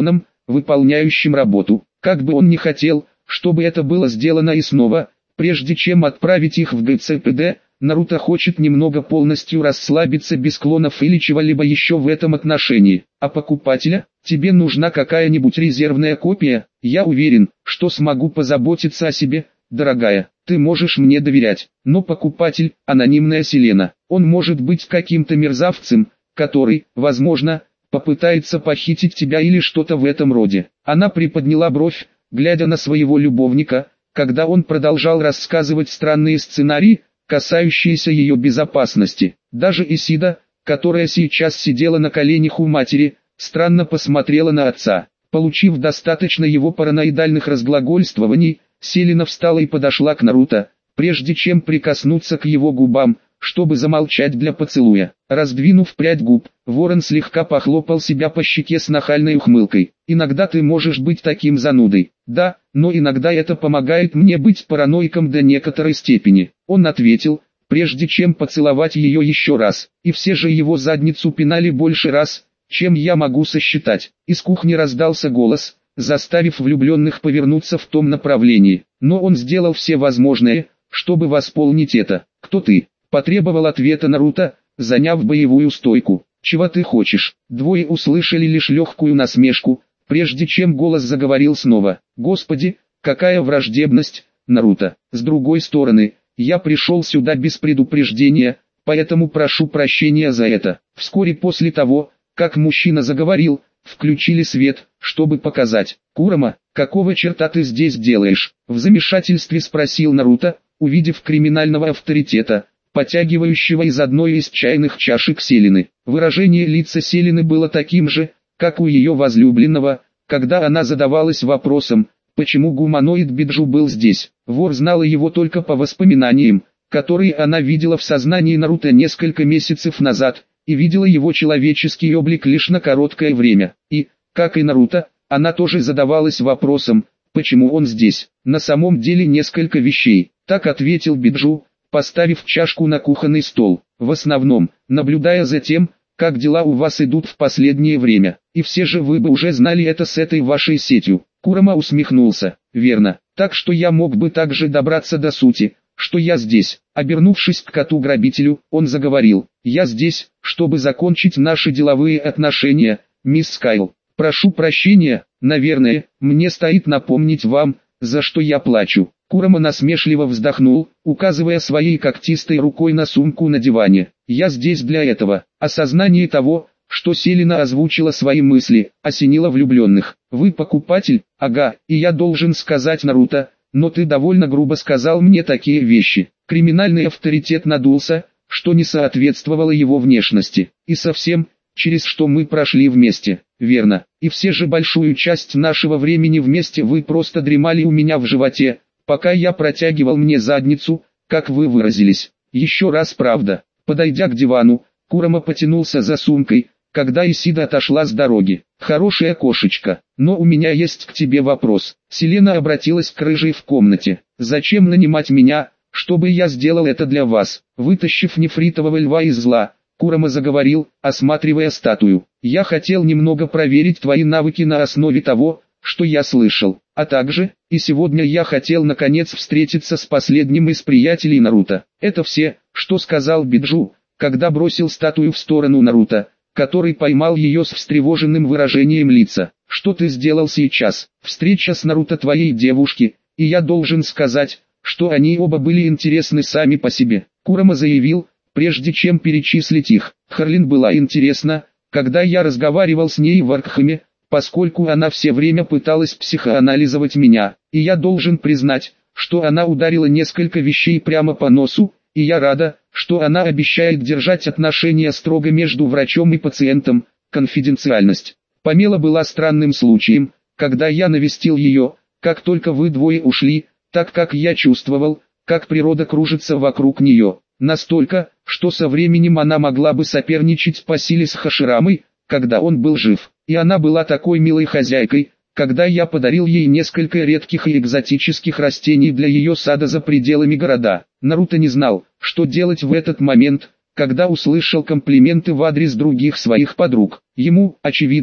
выполняющим работу. Как бы он ни хотел, чтобы это было сделано и снова, прежде чем отправить их в ГЦПД, Наруто хочет немного полностью расслабиться без клонов или чего-либо еще в этом отношении. А покупателя? Тебе нужна какая-нибудь резервная копия? Я уверен, что смогу позаботиться о себе, дорогая. Ты можешь мне доверять. Но покупатель, анонимная Селена, он может быть каким-то мерзавцем, который, возможно, попытается похитить тебя или что-то в этом роде. Она приподняла бровь, глядя на своего любовника, когда он продолжал рассказывать странные сценарии, касающиеся ее безопасности. Даже Исида, которая сейчас сидела на коленях у матери, странно посмотрела на отца. Получив достаточно его параноидальных разглагольствований, Селена встала и подошла к Наруто, прежде чем прикоснуться к его губам, чтобы замолчать для поцелуя. Раздвинув прядь губ, Ворон слегка похлопал себя по щеке с нахальной ухмылкой. «Иногда ты можешь быть таким занудой». «Да, но иногда это помогает мне быть параноиком до некоторой степени», он ответил, прежде чем поцеловать ее еще раз. И все же его задницу пинали больше раз, чем я могу сосчитать. Из кухни раздался голос, заставив влюбленных повернуться в том направлении. Но он сделал все возможное, чтобы восполнить это. «Кто ты?» – потребовал ответа Наруто, заняв боевую стойку. «Чего ты хочешь?» Двое услышали лишь легкую насмешку, прежде чем голос заговорил снова. «Господи, какая враждебность, Наруто! С другой стороны, я пришел сюда без предупреждения, поэтому прошу прощения за это». Вскоре после того, как мужчина заговорил, включили свет, чтобы показать. «Курама, какого черта ты здесь делаешь?» В замешательстве спросил Наруто, увидев криминального авторитета, потягивающего из одной из чайных чашек Селены. Выражение лица Селены было таким же, как у ее возлюбленного, когда она задавалась вопросом, почему гуманоид Биджу был здесь. Вор знала его только по воспоминаниям, которые она видела в сознании Наруто несколько месяцев назад, и видела его человеческий облик лишь на короткое время. И, как и Наруто, она тоже задавалась вопросом, почему он здесь. На самом деле несколько вещей. Так ответил Биджу, поставив чашку на кухонный стол. В основном, наблюдая за тем, как дела у вас идут в последнее время. И все же вы бы уже знали это с этой вашей сетью. Курама усмехнулся. Верно. Так что я мог бы также добраться до сути, что я здесь. Обернувшись к коту-грабителю, он заговорил. Я здесь, чтобы закончить наши деловые отношения, мисс Скайл. Прошу прощения, наверное, мне стоит напомнить вам, за что я плачу. Курама насмешливо вздохнул, указывая своей когтистой рукой на сумку на диване. «Я здесь для этого». Осознание того, что Селена озвучила свои мысли, осенило влюбленных. «Вы покупатель? Ага, и я должен сказать Наруто, но ты довольно грубо сказал мне такие вещи». Криминальный авторитет надулся, что не соответствовало его внешности. «И совсем, через что мы прошли вместе». «Верно, и все же большую часть нашего времени вместе вы просто дремали у меня в животе, пока я протягивал мне задницу, как вы выразились. Еще раз правда». Подойдя к дивану, Курама потянулся за сумкой, когда Исида отошла с дороги. «Хорошая кошечка, но у меня есть к тебе вопрос». Селена обратилась к рыжей в комнате. «Зачем нанимать меня, чтобы я сделал это для вас?» Вытащив нефритового льва из зла, Курама заговорил, осматривая статую. «Я хотел немного проверить твои навыки на основе того, что я слышал. А также, и сегодня я хотел наконец встретиться с последним из приятелей Наруто». Это все, что сказал Биджу, когда бросил статую в сторону Наруто, который поймал ее с встревоженным выражением лица. «Что ты сделал сейчас?» «Встреча с Наруто твоей девушки, и я должен сказать, что они оба были интересны сами по себе», Курама заявил, прежде чем перечислить их. «Харлин была интересна, когда я разговаривал с ней в Аркхаме, поскольку она все время пыталась психоанализировать меня, и я должен признать, что она ударила несколько вещей прямо по носу, и я рада, что она обещает держать отношения строго между врачом и пациентом, конфиденциальность. Памела была странным случаем, когда я навестил ее, как только вы двое ушли, так как я чувствовал, как природа кружится вокруг нее, настолько, что со временем она могла бы соперничать по силе с Хаширамой, когда он был жив, и она была такой милой хозяйкой, когда я подарил ей несколько редких и экзотических растений для ее сада за пределами города. Наруто не знал, что делать в этот момент, когда услышал комплименты в адрес других своих подруг. Ему, очевидно,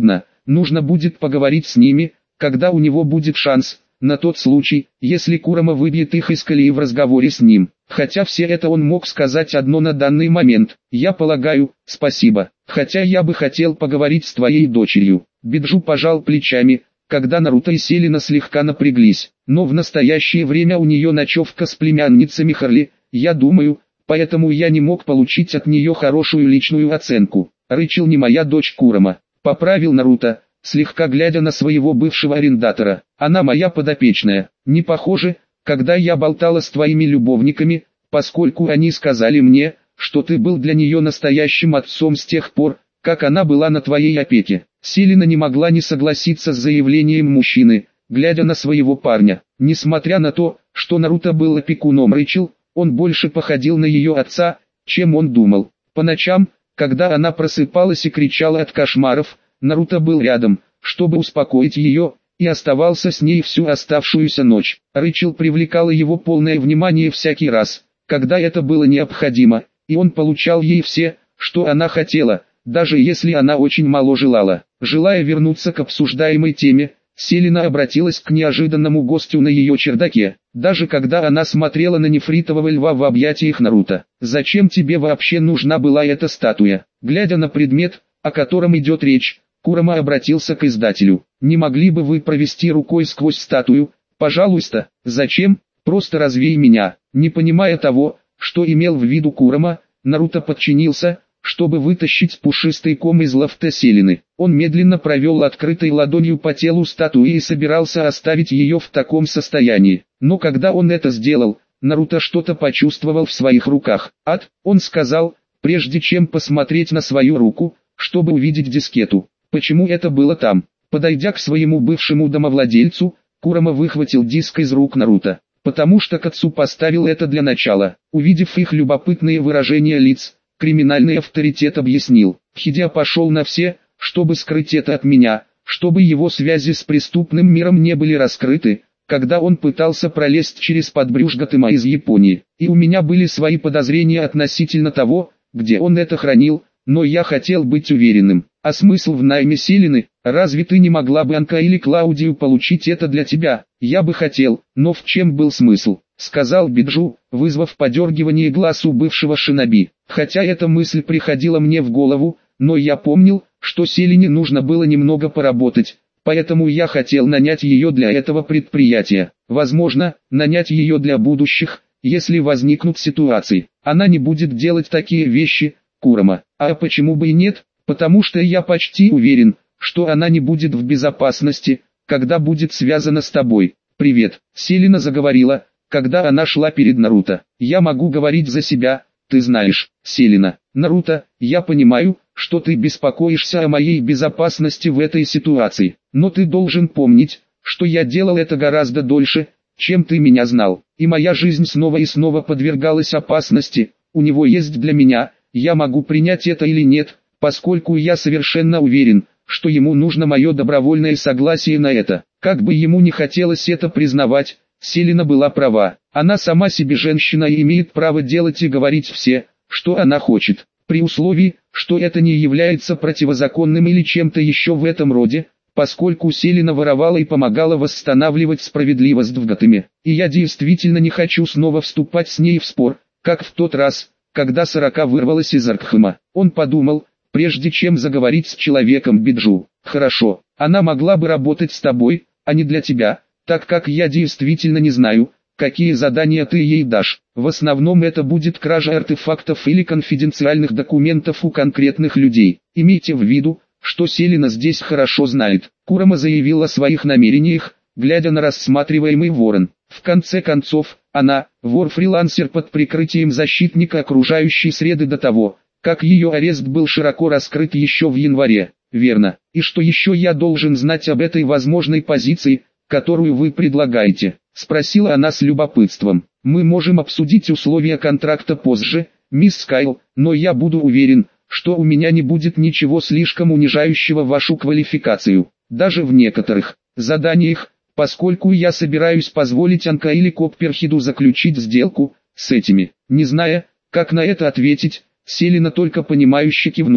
нужно будет поговорить с ними, когда у него будет шанс, на тот случай, если Курама выбьет их из колеи в разговоре с ним. Хотя все это он мог сказать одно на данный момент. Я полагаю, спасибо. Хотя я бы хотел поговорить с твоей дочерью. Биджу пожал плечами, когда Наруто и Селина слегка напряглись. Но в настоящее время у нее ночевка с племянницами Харли, я думаю, поэтому я не мог получить от нее хорошую личную оценку. Рэйчел не моя дочь Курама. Поправил Наруто, слегка глядя на своего бывшего арендатора. Она моя подопечная. Не похоже, когда я болтала с твоими любовниками, поскольку они сказали мне, что ты был для нее настоящим отцом с тех пор, как она была на твоей опеке. Селина не могла не согласиться с заявлением мужчины, глядя на своего парня. Несмотря на то, что Наруто был опекуном Рэйчел, он больше походил на ее отца, чем он думал. По ночам, когда она просыпалась и кричала от кошмаров, Наруто был рядом, чтобы успокоить ее, и оставался с ней всю оставшуюся ночь. Рэйчел привлекала его полное внимание всякий раз, когда это было необходимо, и он получал ей все, что она хотела, даже если она очень мало желала. Желая вернуться к обсуждаемой теме, Селина обратилась к неожиданному гостю на ее чердаке, даже когда она смотрела на нефритового льва в объятиях Наруто. «Зачем тебе вообще нужна была эта статуя?» Глядя на предмет, о котором идет речь, Курама обратился к издателю. «Не могли бы вы провести рукой сквозь статую, пожалуйста?» «Зачем? Просто развей меня». Не понимая того, что имел в виду Курама, Наруто подчинился, чтобы вытащить пушистый ком из лафта Селины. Он медленно провел открытой ладонью по телу статуи и собирался оставить ее в таком состоянии. Но когда он это сделал, Наруто что-то почувствовал в своих руках. «Ад», он сказал, прежде чем посмотреть на свою руку, чтобы увидеть дискету. Почему это было там? Подойдя к своему бывшему домовладельцу, Курама выхватил диск из рук Наруто. Потому что Кацу поставил это для начала. Увидев их любопытные выражения лиц, криминальный авторитет объяснил. Хидео пошел на все, чтобы скрыть это от меня, чтобы его связи с преступным миром не были раскрыты, когда он пытался пролезть через подбрюшье Готэма из Японии. И у меня были свои подозрения относительно того, где он это хранил, но я хотел быть уверенным. А смысл в найме Селины? Разве ты не могла бы Анка или Клаудию получить это для тебя? Я бы хотел, но в чем был смысл? Сказал Биджу, вызвав подергивание глаз у бывшего шиноби. Хотя эта мысль приходила мне в голову, но я помнил, что Селине нужно было немного поработать, поэтому я хотел нанять ее для этого предприятия. Возможно, нанять ее для будущих, если возникнут ситуации. Она не будет делать такие вещи, Курама. А почему бы и нет? Потому что я почти уверен, что она не будет в безопасности, когда будет связана с тобой. Привет, Селина заговорила, когда она шла перед Наруто. Я могу говорить за себя, ты знаешь, Селина. Наруто, я понимаю, что ты беспокоишься о моей безопасности в этой ситуации, но ты должен помнить, что я делал это гораздо дольше, чем ты меня знал, и моя жизнь снова и снова подвергалась опасности. У него есть для меня, я могу принять это или нет, поскольку я совершенно уверен, что ему нужно мое добровольное согласие на это. Как бы ему не хотелось это признавать, Селина была права. Она сама себе женщина и имеет право делать и говорить все, что она хочет, при условии, что это не является противозаконным или чем-то еще в этом роде, поскольку Селина воровала и помогала восстанавливать справедливость в Готэме. И я действительно не хочу снова вступать с ней в спор, как в тот раз, когда Сорока вырвалась из Аркхема. Он подумал, прежде чем заговорить с человеком Биджу. Хорошо, она могла бы работать с тобой, а не для тебя, так как я действительно не знаю, какие задания ты ей дашь. В основном это будет кража артефактов или конфиденциальных документов у конкретных людей. Имейте в виду, что Селина здесь хорошо знает. Курама заявил о своих намерениях, глядя на рассматриваемый ворон. В конце концов, она, вор-фрилансер под прикрытием защитника окружающей среды до того, как ее арест был широко раскрыт еще в январе. Верно. И что еще я должен знать об этой возможной позиции, которую вы предлагаете? Спросила она с любопытством. Мы можем обсудить условия контракта позже, мисс Скайл, но я буду уверен, что у меня не будет ничего слишком унижающего вашу квалификацию, даже в некоторых заданиях, поскольку я собираюсь позволить Анка или Копперхеду заключить сделку с этими. Не зная, как на это ответить, Селина только понимающе кивнула.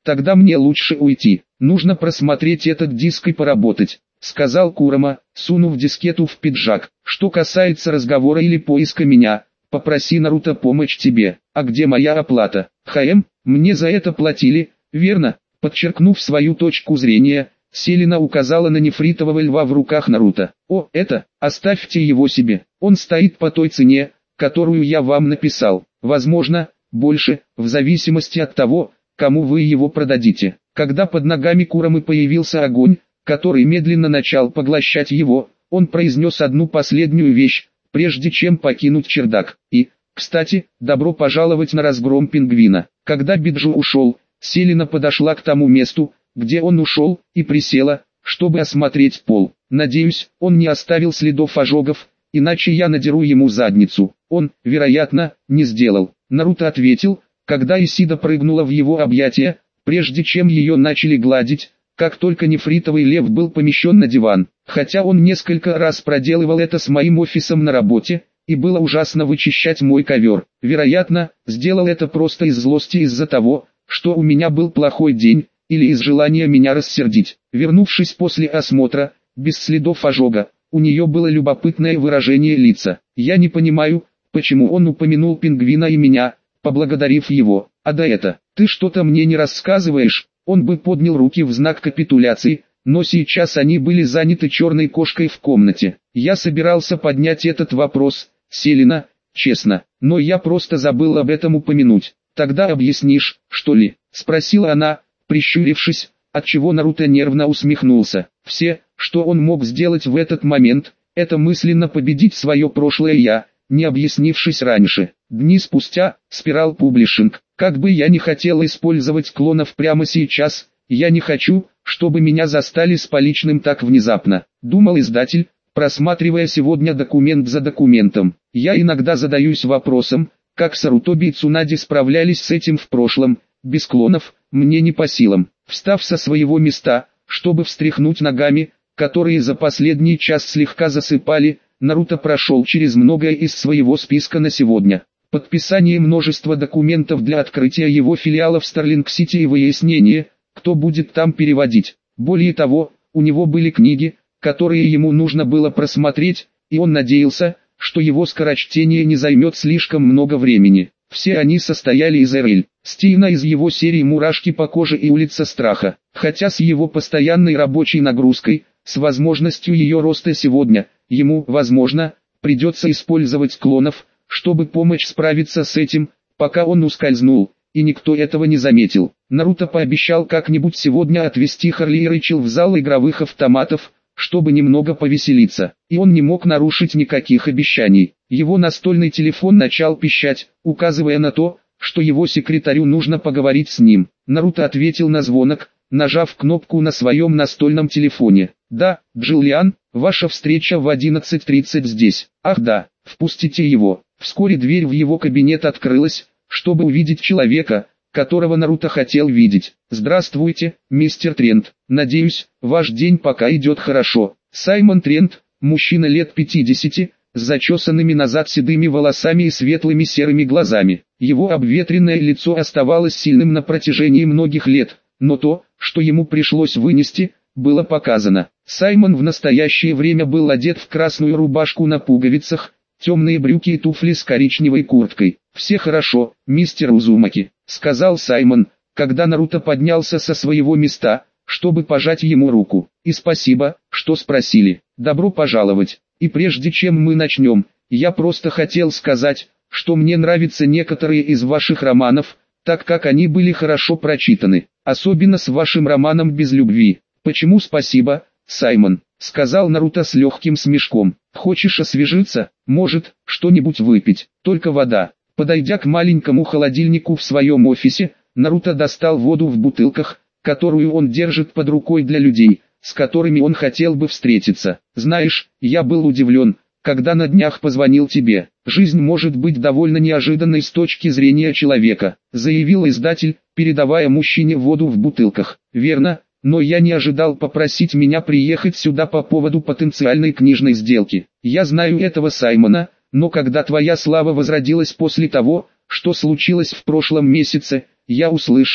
Тогда мне лучше уйти. Нужно просмотреть этот диск и поработать, сказал Курама, сунув дискету в пиджак. Что касается разговора или поиска меня, попроси Наруто помочь тебе. А где моя оплата? Хм, мне за это платили, верно? Подчеркнув свою точку зрения, Селена указала на нефритового льва в руках Наруто. О, это, оставьте его себе. Он стоит по той цене, которую я вам написал. Возможно, больше, в зависимости от того, кому вы его продадите. Когда под ногами Курамы появился огонь, который медленно начал поглощать его, он произнес одну последнюю вещь, прежде чем покинуть чердак. И, кстати, добро пожаловать на разгром пингвина. Когда Биджу ушел, Селена подошла к тому месту, где он ушел, и присела, чтобы осмотреть пол. Надеюсь, он не оставил следов ожогов, иначе я надеру ему задницу. Он, вероятно, не сделал. Наруто ответил, когда Исида прыгнула в его объятия, прежде чем ее начали гладить, как только нефритовый лев был помещен на диван. Хотя он несколько раз проделывал это с моим офисом на работе, и было ужасно вычищать мой ковер. Вероятно, сделал это просто из злости из-за того, что у меня был плохой день, или из желания меня рассердить. Вернувшись после осмотра, без следов ожога, у нее было любопытное выражение лица. Я не понимаю, почему он упомянул пингвина и меня, поблагодарив его. А да это, ты что-то мне не рассказываешь? Он бы поднял руки в знак капитуляции, но сейчас они были заняты черной кошкой в комнате. Я собирался поднять этот вопрос, Селена, честно, но я просто забыл об этом упомянуть. Тогда объяснишь, что ли? Спросила она, прищурившись, отчего Наруто нервно усмехнулся. Все, что он мог сделать в этот момент, это мысленно победить свое прошлое я, не объяснившись раньше. Дни спустя, Спирал Публишинг. Как бы я не хотел использовать клонов прямо сейчас, я не хочу, чтобы меня застали с поличным так внезапно, думал издатель, просматривая сегодня документ за документом. Я иногда задаюсь вопросом, как Сарутоби и Цунади справлялись с этим в прошлом, без клонов, мне не по силам. Встав со своего места, чтобы встряхнуть ногами, которые за последний час слегка засыпали, Наруто прошел через многое из своего списка на сегодня. Подписание множества документов для открытия его филиала в Старлинг-Сити и выяснение, кто будет там переводить. Более того, у него были книги, которые ему нужно было просмотреть, и он надеялся, что его скорочтение не займет слишком много времени. Все они состояли из эр эл Стивена из его серии «Мурашки по коже» и «Улица страха». Хотя с его постоянной рабочей нагрузкой, с возможностью ее роста сегодня, ему, возможно, придется использовать клонов, чтобы помочь справиться с этим, пока он ускользнул, и никто этого не заметил. Наруто пообещал как-нибудь сегодня отвезти Харли и Рэйчел в зал игровых автоматов, чтобы немного повеселиться, и он не мог нарушить никаких обещаний. Его настольный телефон начал пищать, указывая на то, что его секретарю нужно поговорить с ним. Наруто ответил на звонок, нажав кнопку на своем настольном телефоне. «Да, Джиллиан, ваша встреча в одиннадцать тридцать здесь. Ах да, впустите его». Вскоре дверь в его кабинет открылась, чтобы увидеть человека, которого Наруто хотел видеть. «Здравствуйте, мистер Трент. Надеюсь, ваш день пока идет хорошо». Саймон Трент, мужчина лет пятидесяти, с зачесанными назад седыми волосами и светлыми серыми глазами. Его обветренное лицо оставалось сильным на протяжении многих лет, но то, что ему пришлось вынести, было показано. Саймон в настоящее время был одет в красную рубашку на пуговицах, темные брюки и туфли с коричневой курткой. «Все хорошо, мистер Узумаки», — сказал Саймон, когда Наруто поднялся со своего места, чтобы пожать ему руку. «И спасибо, что спросили. Добро пожаловать. И прежде чем мы начнем, я просто хотел сказать, что мне нравятся некоторые из ваших романов, так как они были хорошо прочитаны, особенно с вашим романом «Без любви». «Почему спасибо, Саймон?» — сказал Наруто с легким смешком. «Хочешь освежиться? Может, что-нибудь выпить? Только вода». Подойдя к маленькому холодильнику в своем офисе, Наруто достал воду в бутылках, которую он держит под рукой для людей, с которыми он хотел бы встретиться. «Знаешь, я был удивлен, когда на днях позвонил тебе. Жизнь может быть довольно неожиданной с точки зрения человека», — заявил издатель, передавая мужчине воду в бутылках. «Верно, но я не ожидал попросить меня приехать сюда по поводу потенциальной книжной сделки. Я знаю этого Саймона, но когда твоя слава возродилась после того, что случилось в прошлом месяце, я услышал,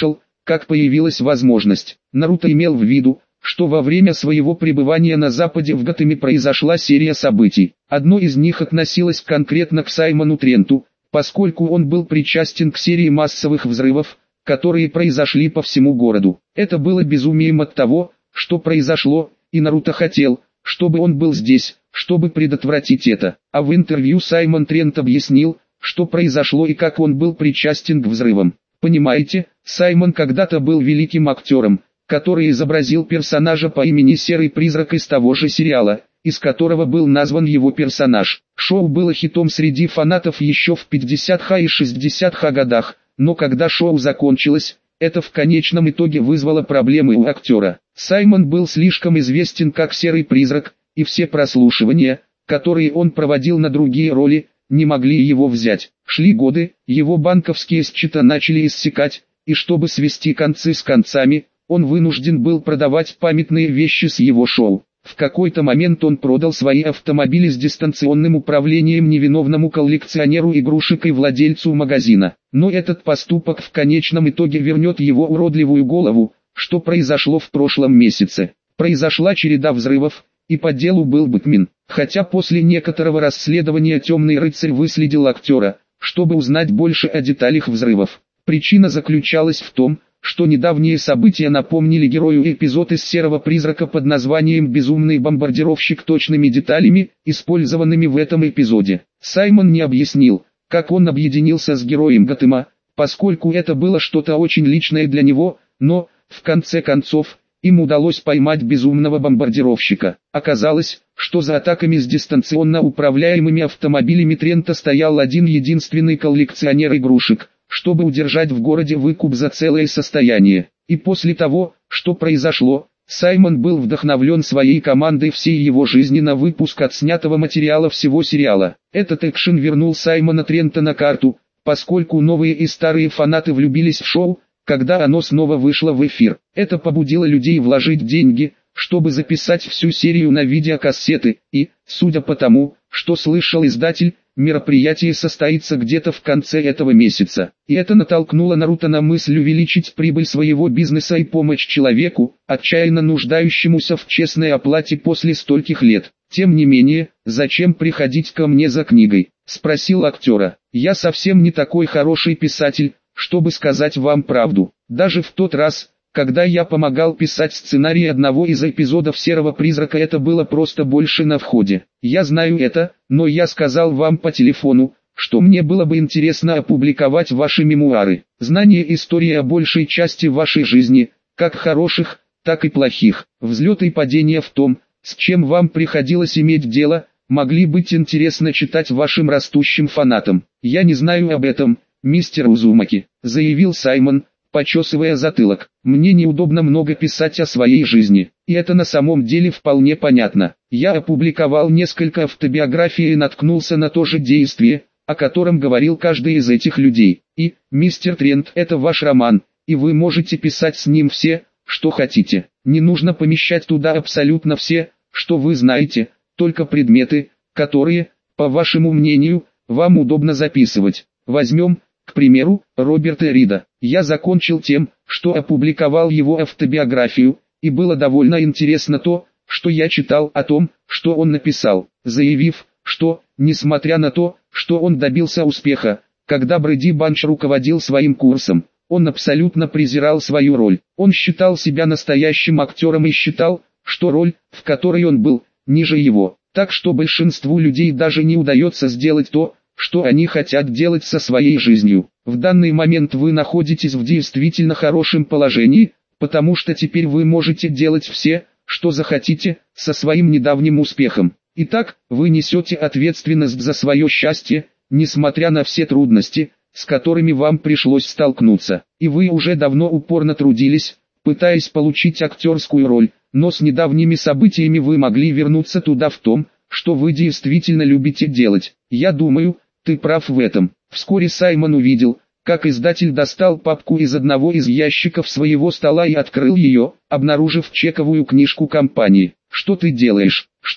как появилась возможность. Наруто имел в виду, что во время своего пребывания на Западе в Готэме произошла серия событий. Одно из них относилось конкретно к Саймону Тренту, поскольку он был причастен к серии массовых взрывов, которые произошли по всему городу. Это было безумием от того, что произошло, и Наруто хотел, чтобы он был здесь, чтобы предотвратить это. А в интервью Саймон Трент объяснил, что произошло и как он был причастен к взрывам. Понимаете, Саймон когда-то был великим актером, который изобразил персонажа по имени Серый Призрак из того же сериала, из которого был назван его персонаж. Шоу было хитом среди фанатов еще в пятидесятых и шестидесятых годах, но когда шоу закончилось, это в конечном итоге вызвало проблемы у актера. Саймон был слишком известен как Серый Призрак, и все прослушивания, которые он проводил на другие роли, не могли его взять. Шли годы, его банковские счета начали иссякать, и чтобы свести концы с концами, он вынужден был продавать памятные вещи с его шоу. В какой-то момент он продал свои автомобили с дистанционным управлением невиновному коллекционеру игрушек и владельцу магазина. Но этот поступок в конечном итоге вернет его уродливую голову, что произошло в прошлом месяце. Произошла череда взрывов, и по делу был Бэтмен. Хотя после некоторого расследования Темный Рыцарь выследил актера, чтобы узнать больше о деталях взрывов. Причина заключалась в том, что недавние события напомнили герою эпизод из Серого Призрака под названием «Безумный бомбардировщик» точными деталями, использованными в этом эпизоде. Саймон не объяснил, как он объединился с героем Готэма, поскольку это было что-то очень личное для него, но, в конце концов, им удалось поймать безумного бомбардировщика. Оказалось, что за атаками с дистанционно управляемыми автомобилями Трента стоял один единственный коллекционер игрушек, чтобы удержать в городе выкуп за целое состояние. И после того, что произошло, Саймон был вдохновлен своей командой всей его жизни на выпуск отснятого материала всего сериала. Этот экшен вернул Саймона Трента на карту, поскольку новые и старые фанаты влюбились в шоу, когда оно снова вышло в эфир. Это побудило людей вложить деньги, чтобы записать всю серию на видеокассеты, и, судя по тому, что слышал издатель, мероприятие состоится где-то в конце этого месяца. И это натолкнуло Наруто на мысль увеличить прибыль своего бизнеса и помочь человеку, отчаянно нуждающемуся в честной оплате после стольких лет. «Тем не менее, зачем приходить ко мне за книгой?» – спросил актера. «Я совсем не такой хороший писатель, чтобы сказать вам правду. Даже в тот раз, когда я помогал писать сценарий одного из эпизодов Серого Призрака, это было просто больше на входе. Я знаю это, но я сказал вам по телефону, что мне было бы интересно опубликовать ваши мемуары. Знание истории о большей части вашей жизни, как хороших, так и плохих, взлеты и падения в том, с чем вам приходилось иметь дело, могли быть интересно читать вашим растущим фанатам. Я не знаю об этом, мистер Узумаки», — заявил Саймон, почесывая затылок. «Мне неудобно много писать о своей жизни, и это на самом деле вполне понятно. Я опубликовал несколько автобиографий и наткнулся на то же действие, о котором говорил каждый из этих людей. И, мистер Трент, это ваш роман, и вы можете писать с ним все, что хотите. Не нужно помещать туда абсолютно все, что вы знаете, только предметы, которые, по вашему мнению, вам удобно записывать. Возьмем, к примеру, Роберта Рида. Я закончил тем, что опубликовал его автобиографию, и было довольно интересно то, что я читал о том, что он написал, заявив, что, несмотря на то, что он добился успеха, когда Брэди Банч руководил своим курсом, он абсолютно презирал свою роль. Он считал себя настоящим актером и считал, что роль, в которой он был, ниже его. Так что большинству людей даже не удается сделать то, что они хотят делать со своей жизнью. В данный момент вы находитесь в действительно хорошем положении, потому что теперь вы можете делать все, что захотите, со своим недавним успехом. Итак, вы несете ответственность за свое счастье, несмотря на все трудности, с которыми вам пришлось столкнуться. И вы уже давно упорно трудились, пытаясь получить актерскую роль, но с недавними событиями вы могли вернуться туда в том, что вы действительно любите делать. Я думаю, ты прав в этом. Вскоре Саймон увидел, как издатель достал папку из одного из ящиков своего стола и открыл ее, обнаружив чековую книжку компании. «Что ты делаешь?» «Что?»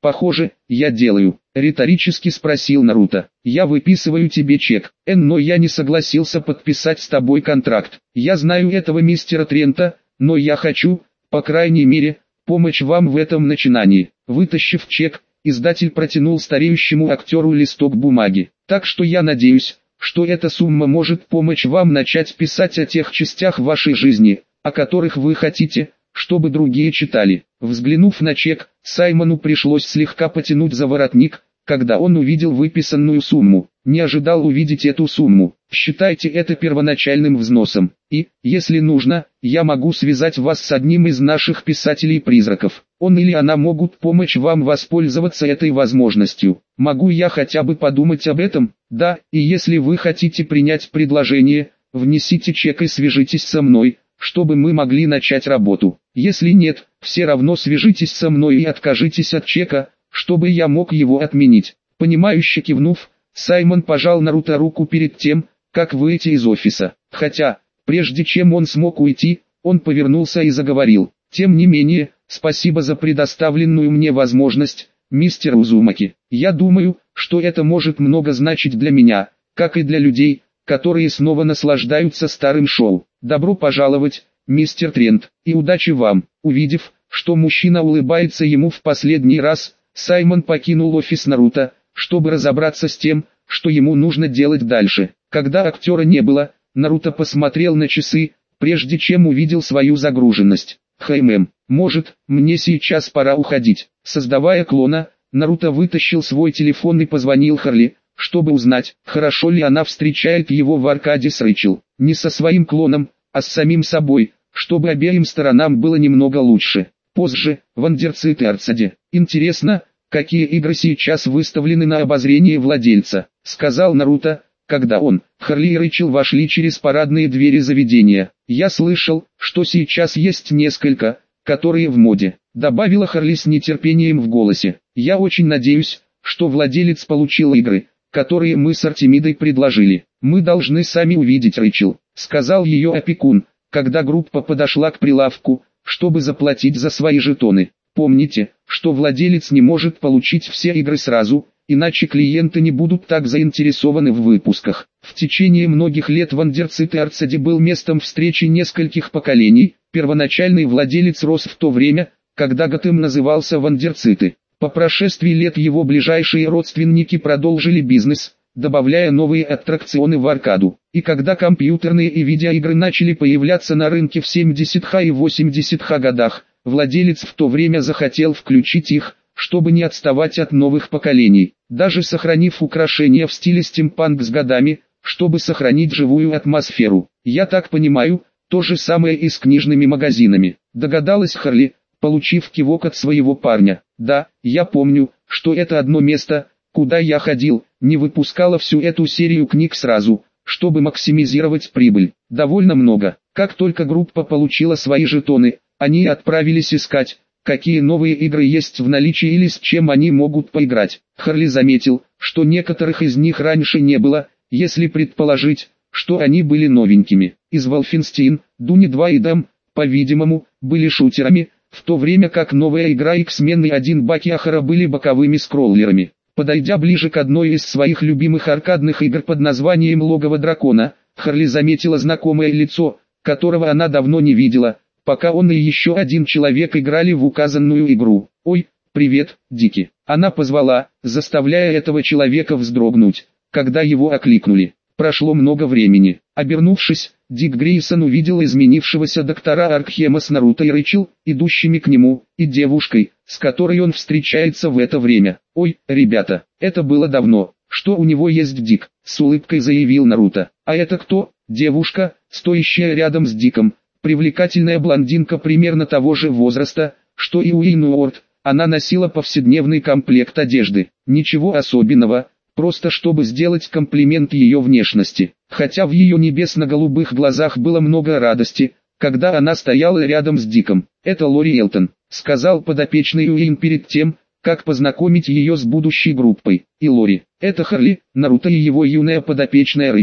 Похоже, я делаю. Риторически спросил Наруто. Я выписываю тебе чек, Эн, но я не согласился подписать с тобой контракт. Я знаю этого мистера Трента, но я хочу, по крайней мере, помочь вам в этом начинании. Вытащив чек, издатель протянул стареющему актеру листок бумаги. Так что я надеюсь, что эта сумма может помочь вам начать писать о тех частях вашей жизни, о которых вы хотите, чтобы другие читали. Взглянув на чек, Саймону пришлось слегка потянуть за воротник, когда он увидел выписанную сумму. Не ожидал увидеть эту сумму. Считайте это первоначальным взносом. И, если нужно, я могу связать вас с одним из наших писателей-призраков. Он или она могут помочь вам воспользоваться этой возможностью. Могу я хотя бы подумать об этом? Да, и если вы хотите принять предложение, внесите чек и свяжитесь со мной, чтобы мы могли начать работу. Если нет, все равно свяжитесь со мной и откажитесь от чека, чтобы я мог его отменить. Понимающе кивнув, Саймон пожал Наруто руку перед тем, как выйти из офиса. Хотя, прежде чем он смог уйти, он повернулся и заговорил. Тем не менее, спасибо за предоставленную мне возможность, мистер Узумаки. Я думаю, что это может много значить для меня, как и для людей, которые снова наслаждаются старым шоу. Добро пожаловать, мистер Трент, и удачи вам. Увидев, что мужчина улыбается ему в последний раз, Саймон покинул офис Наруто, чтобы разобраться с тем, что ему нужно делать дальше. Когда актера не было, Наруто посмотрел на часы, прежде чем увидел свою загруженность. «Хм, может, мне сейчас пора уходить». Создавая клона, Наруто вытащил свой телефон и позвонил Харли, чтобы узнать, хорошо ли она встречает его в аркаде с Рэйчел. Не со своим клоном, а с самим собой, чтобы обеим сторонам было немного лучше. Позже, в Андерцит Арцаде. «Интересно, какие игры сейчас выставлены на обозрение владельца», — сказал Наруто, когда он, Харли и Рэйчел вошли через парадные двери заведения. «Я слышал, что сейчас есть несколько, которые в моде», — добавила Харли с нетерпением в голосе. «Я очень надеюсь, что владелец получил игры, которые мы с Артемидой предложили. Мы должны сами увидеть, Рэйчел», — сказал ее опекун, когда группа подошла к прилавку, чтобы заплатить за свои жетоны. «Помните, что владелец не может получить все игры сразу, иначе клиенты не будут так заинтересованы в выпусках». В течение многих лет в Андерцит Арцаде был местом встречи нескольких поколений. Первоначальный владелец рос в то время, когда Готэм назывался Вандерциты. По прошествии лет его ближайшие родственники продолжили бизнес, добавляя новые аттракционы в аркаду. И когда компьютерные и видеоигры начали появляться на рынке в семидесятых и восьмидесятых годах, владелец в то время захотел включить их, чтобы не отставать от новых поколений, даже сохранив украшения в стиле стимпанк с годами, чтобы сохранить живую атмосферу. «Я так понимаю, то же самое и с книжными магазинами», — догадалась Харли, получив кивок от своего парня. «Да, я помню, что это одно место, куда я ходил, не выпускала всю эту серию книг сразу, чтобы максимизировать прибыль. Довольно много». Как только группа получила свои жетоны, они отправились искать, какие новые игры есть в наличии или с чем они могут поиграть. Харли заметил, что некоторых из них раньше не было, если предположить, что они были новенькими. Из Wolfenstein, Дуни два и Дам, по-видимому, были шутерами, в то время как новая игра X-Men и один Баки Ахара были боковыми скроллерами. Подойдя ближе к одной из своих любимых аркадных игр под названием «Логово дракона», Харли заметила знакомое лицо, которого она давно не видела, пока он и еще один человек играли в указанную игру. «Ой, привет, Дики!» Она позвала, заставляя этого человека вздрогнуть, когда его окликнули. Прошло много времени. Обернувшись, Дик Грейсон увидел изменившегося доктора Аркхема с Наруто и Рэйчел, идущими к нему, и девушкой, с которой он встречается в это время. «Ой, ребята, это было давно. Что у него есть Дик?» — с улыбкой заявил Наруто. «А это кто?» Девушка, стоящая рядом с Диком, привлекательная блондинка примерно того же возраста, что и Уин Уорд. Она носила повседневный комплект одежды. Ничего особенного, просто чтобы сделать комплимент ее внешности. Хотя в ее небесно-голубых глазах было много радости, когда она стояла рядом с Диком. «Это Лори Элтон», — сказал подопечный Уин перед тем, как познакомить ее с будущей группой. «И Лори, это Харли, Наруто и его юная подопечная Рэйчел»,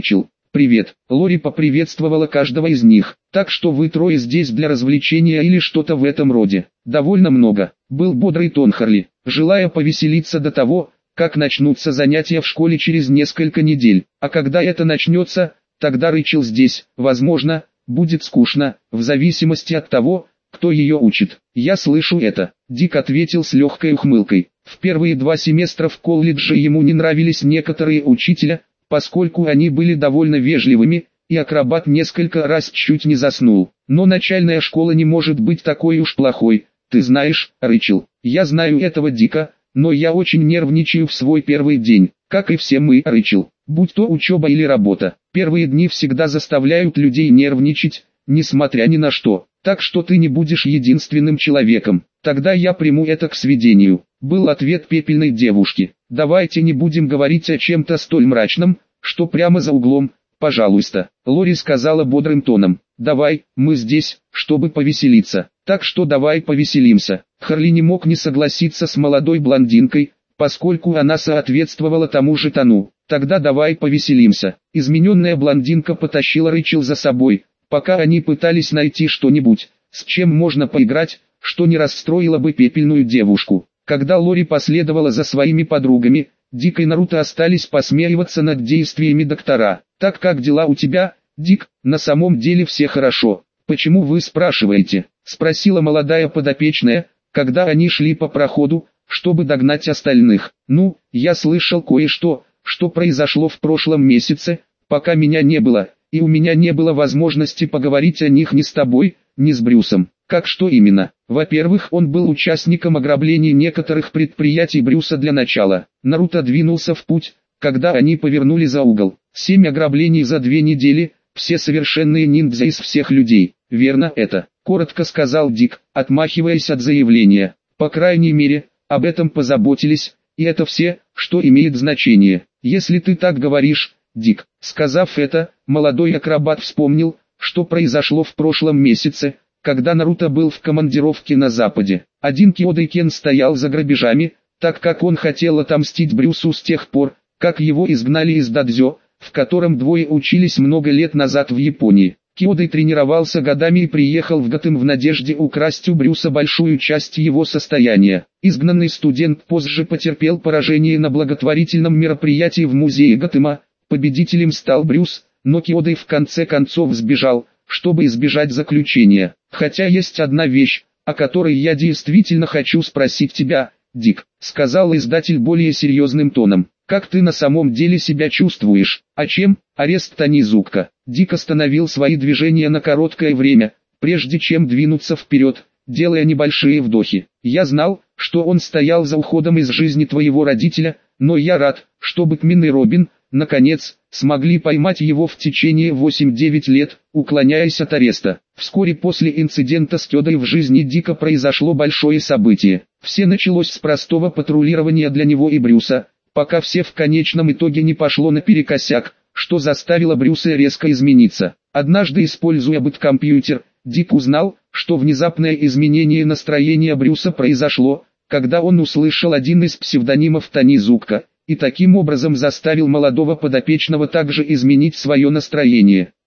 «Привет». Лори поприветствовала каждого из них. «Так что вы трое здесь для развлечения или что-то в этом роде?» «Довольно много», — был бодрый тон Харли, желая повеселиться до того, как начнутся занятия в школе через несколько недель. А когда это начнется, тогда Рэйчел здесь, возможно, будет скучно, в зависимости от того, кто ее учит. «Я слышу это», — Дик ответил с легкой ухмылкой. В первые два семестра в колледже ему не нравились некоторые учителя, поскольку они были довольно вежливыми, и акробат несколько раз чуть не заснул. Но начальная школа не может быть такой уж плохой, ты знаешь, Рэйчел. Я знаю этого Дика, но я очень нервничаю в свой первый день, как и все мы, Рэйчел. Будь то учеба или работа, первые дни всегда заставляют людей нервничать, несмотря ни на что. Так что ты не будешь единственным человеком. Тогда я приму это к сведению. Был ответ пепельной девушки. Давайте не будем говорить о чем-то столь мрачном, что прямо за углом, пожалуйста. Лори сказала бодрым тоном. Давай, мы здесь, чтобы повеселиться. Так что давай повеселимся. Харли не мог не согласиться с молодой блондинкой, поскольку она соответствовала тому же тону. Тогда давай повеселимся. Измененная блондинка потащила Рэйчел за собой, пока они пытались найти что-нибудь, с чем можно поиграть, что не расстроило бы пепельную девушку. Когда Лори последовала за своими подругами, Дик и Наруто остались посмеиваться над действиями доктора. «Так как дела у тебя, Дик?» «На самом деле все хорошо. Почему вы спрашиваете?» — спросила молодая подопечная, когда они шли по проходу, чтобы догнать остальных. «Ну, я слышал кое-что, что произошло в прошлом месяце, пока меня не было, и у меня не было возможности поговорить о них ни с тобой, ни с Брюсом». «Как что именно?» «Во-первых, он был участником ограблений некоторых предприятий Брюса для начала». Наруто двинулся в путь, когда они повернули за угол. «Семь ограблений за две недели, все совершенные ниндзя из всех людей». «Верно это», — коротко сказал Дик, отмахиваясь от заявления. «По крайней мере, об этом позаботились, и это все, что имеет значение. Если ты так говоришь, Дик». Сказав это, молодой акробат вспомнил, что произошло в прошлом месяце, когда Наруто был в командировке на Западе. Один Киодайкен стоял за грабежами, так как он хотел отомстить Брюсу с тех пор, как его изгнали из дадзё, в котором двое учились много лет назад в Японии. Киодой тренировался годами и приехал в Готэм в надежде украсть у Брюса большую часть его состояния. Изгнанный студент позже потерпел поражение на благотворительном мероприятии в музее Готэма. Победителем стал Брюс, но Киодой в конце концов сбежал, чтобы избежать заключения. «Хотя есть одна вещь, о которой я действительно хочу спросить тебя, Дик», — сказал издатель более серьезным тоном. «Как ты на самом деле себя чувствуешь?» «А чем?» «Арест Танизука». Дик остановил свои движения на короткое время, прежде чем двинуться вперед, делая небольшие вдохи. «Я знал, что он стоял за уходом из жизни твоего родителя, но я рад, что Бэтмен и Робин, наконец, смогли поймать его в течение восьми-девяти лет, уклоняясь от ареста». Вскоре после инцидента с Кёдой в жизни Дика произошло большое событие. Все началось с простого патрулирования для него и Брюса, пока все в конечном итоге не пошло наперекосяк, что заставило Брюса резко измениться. Однажды, используя бэткомпьютер, Дик узнал, что внезапное изменение настроения Брюса произошло, когда он услышал один из псевдонимов Танизука, и таким образом заставил молодого подопечного также изменить свое настроение.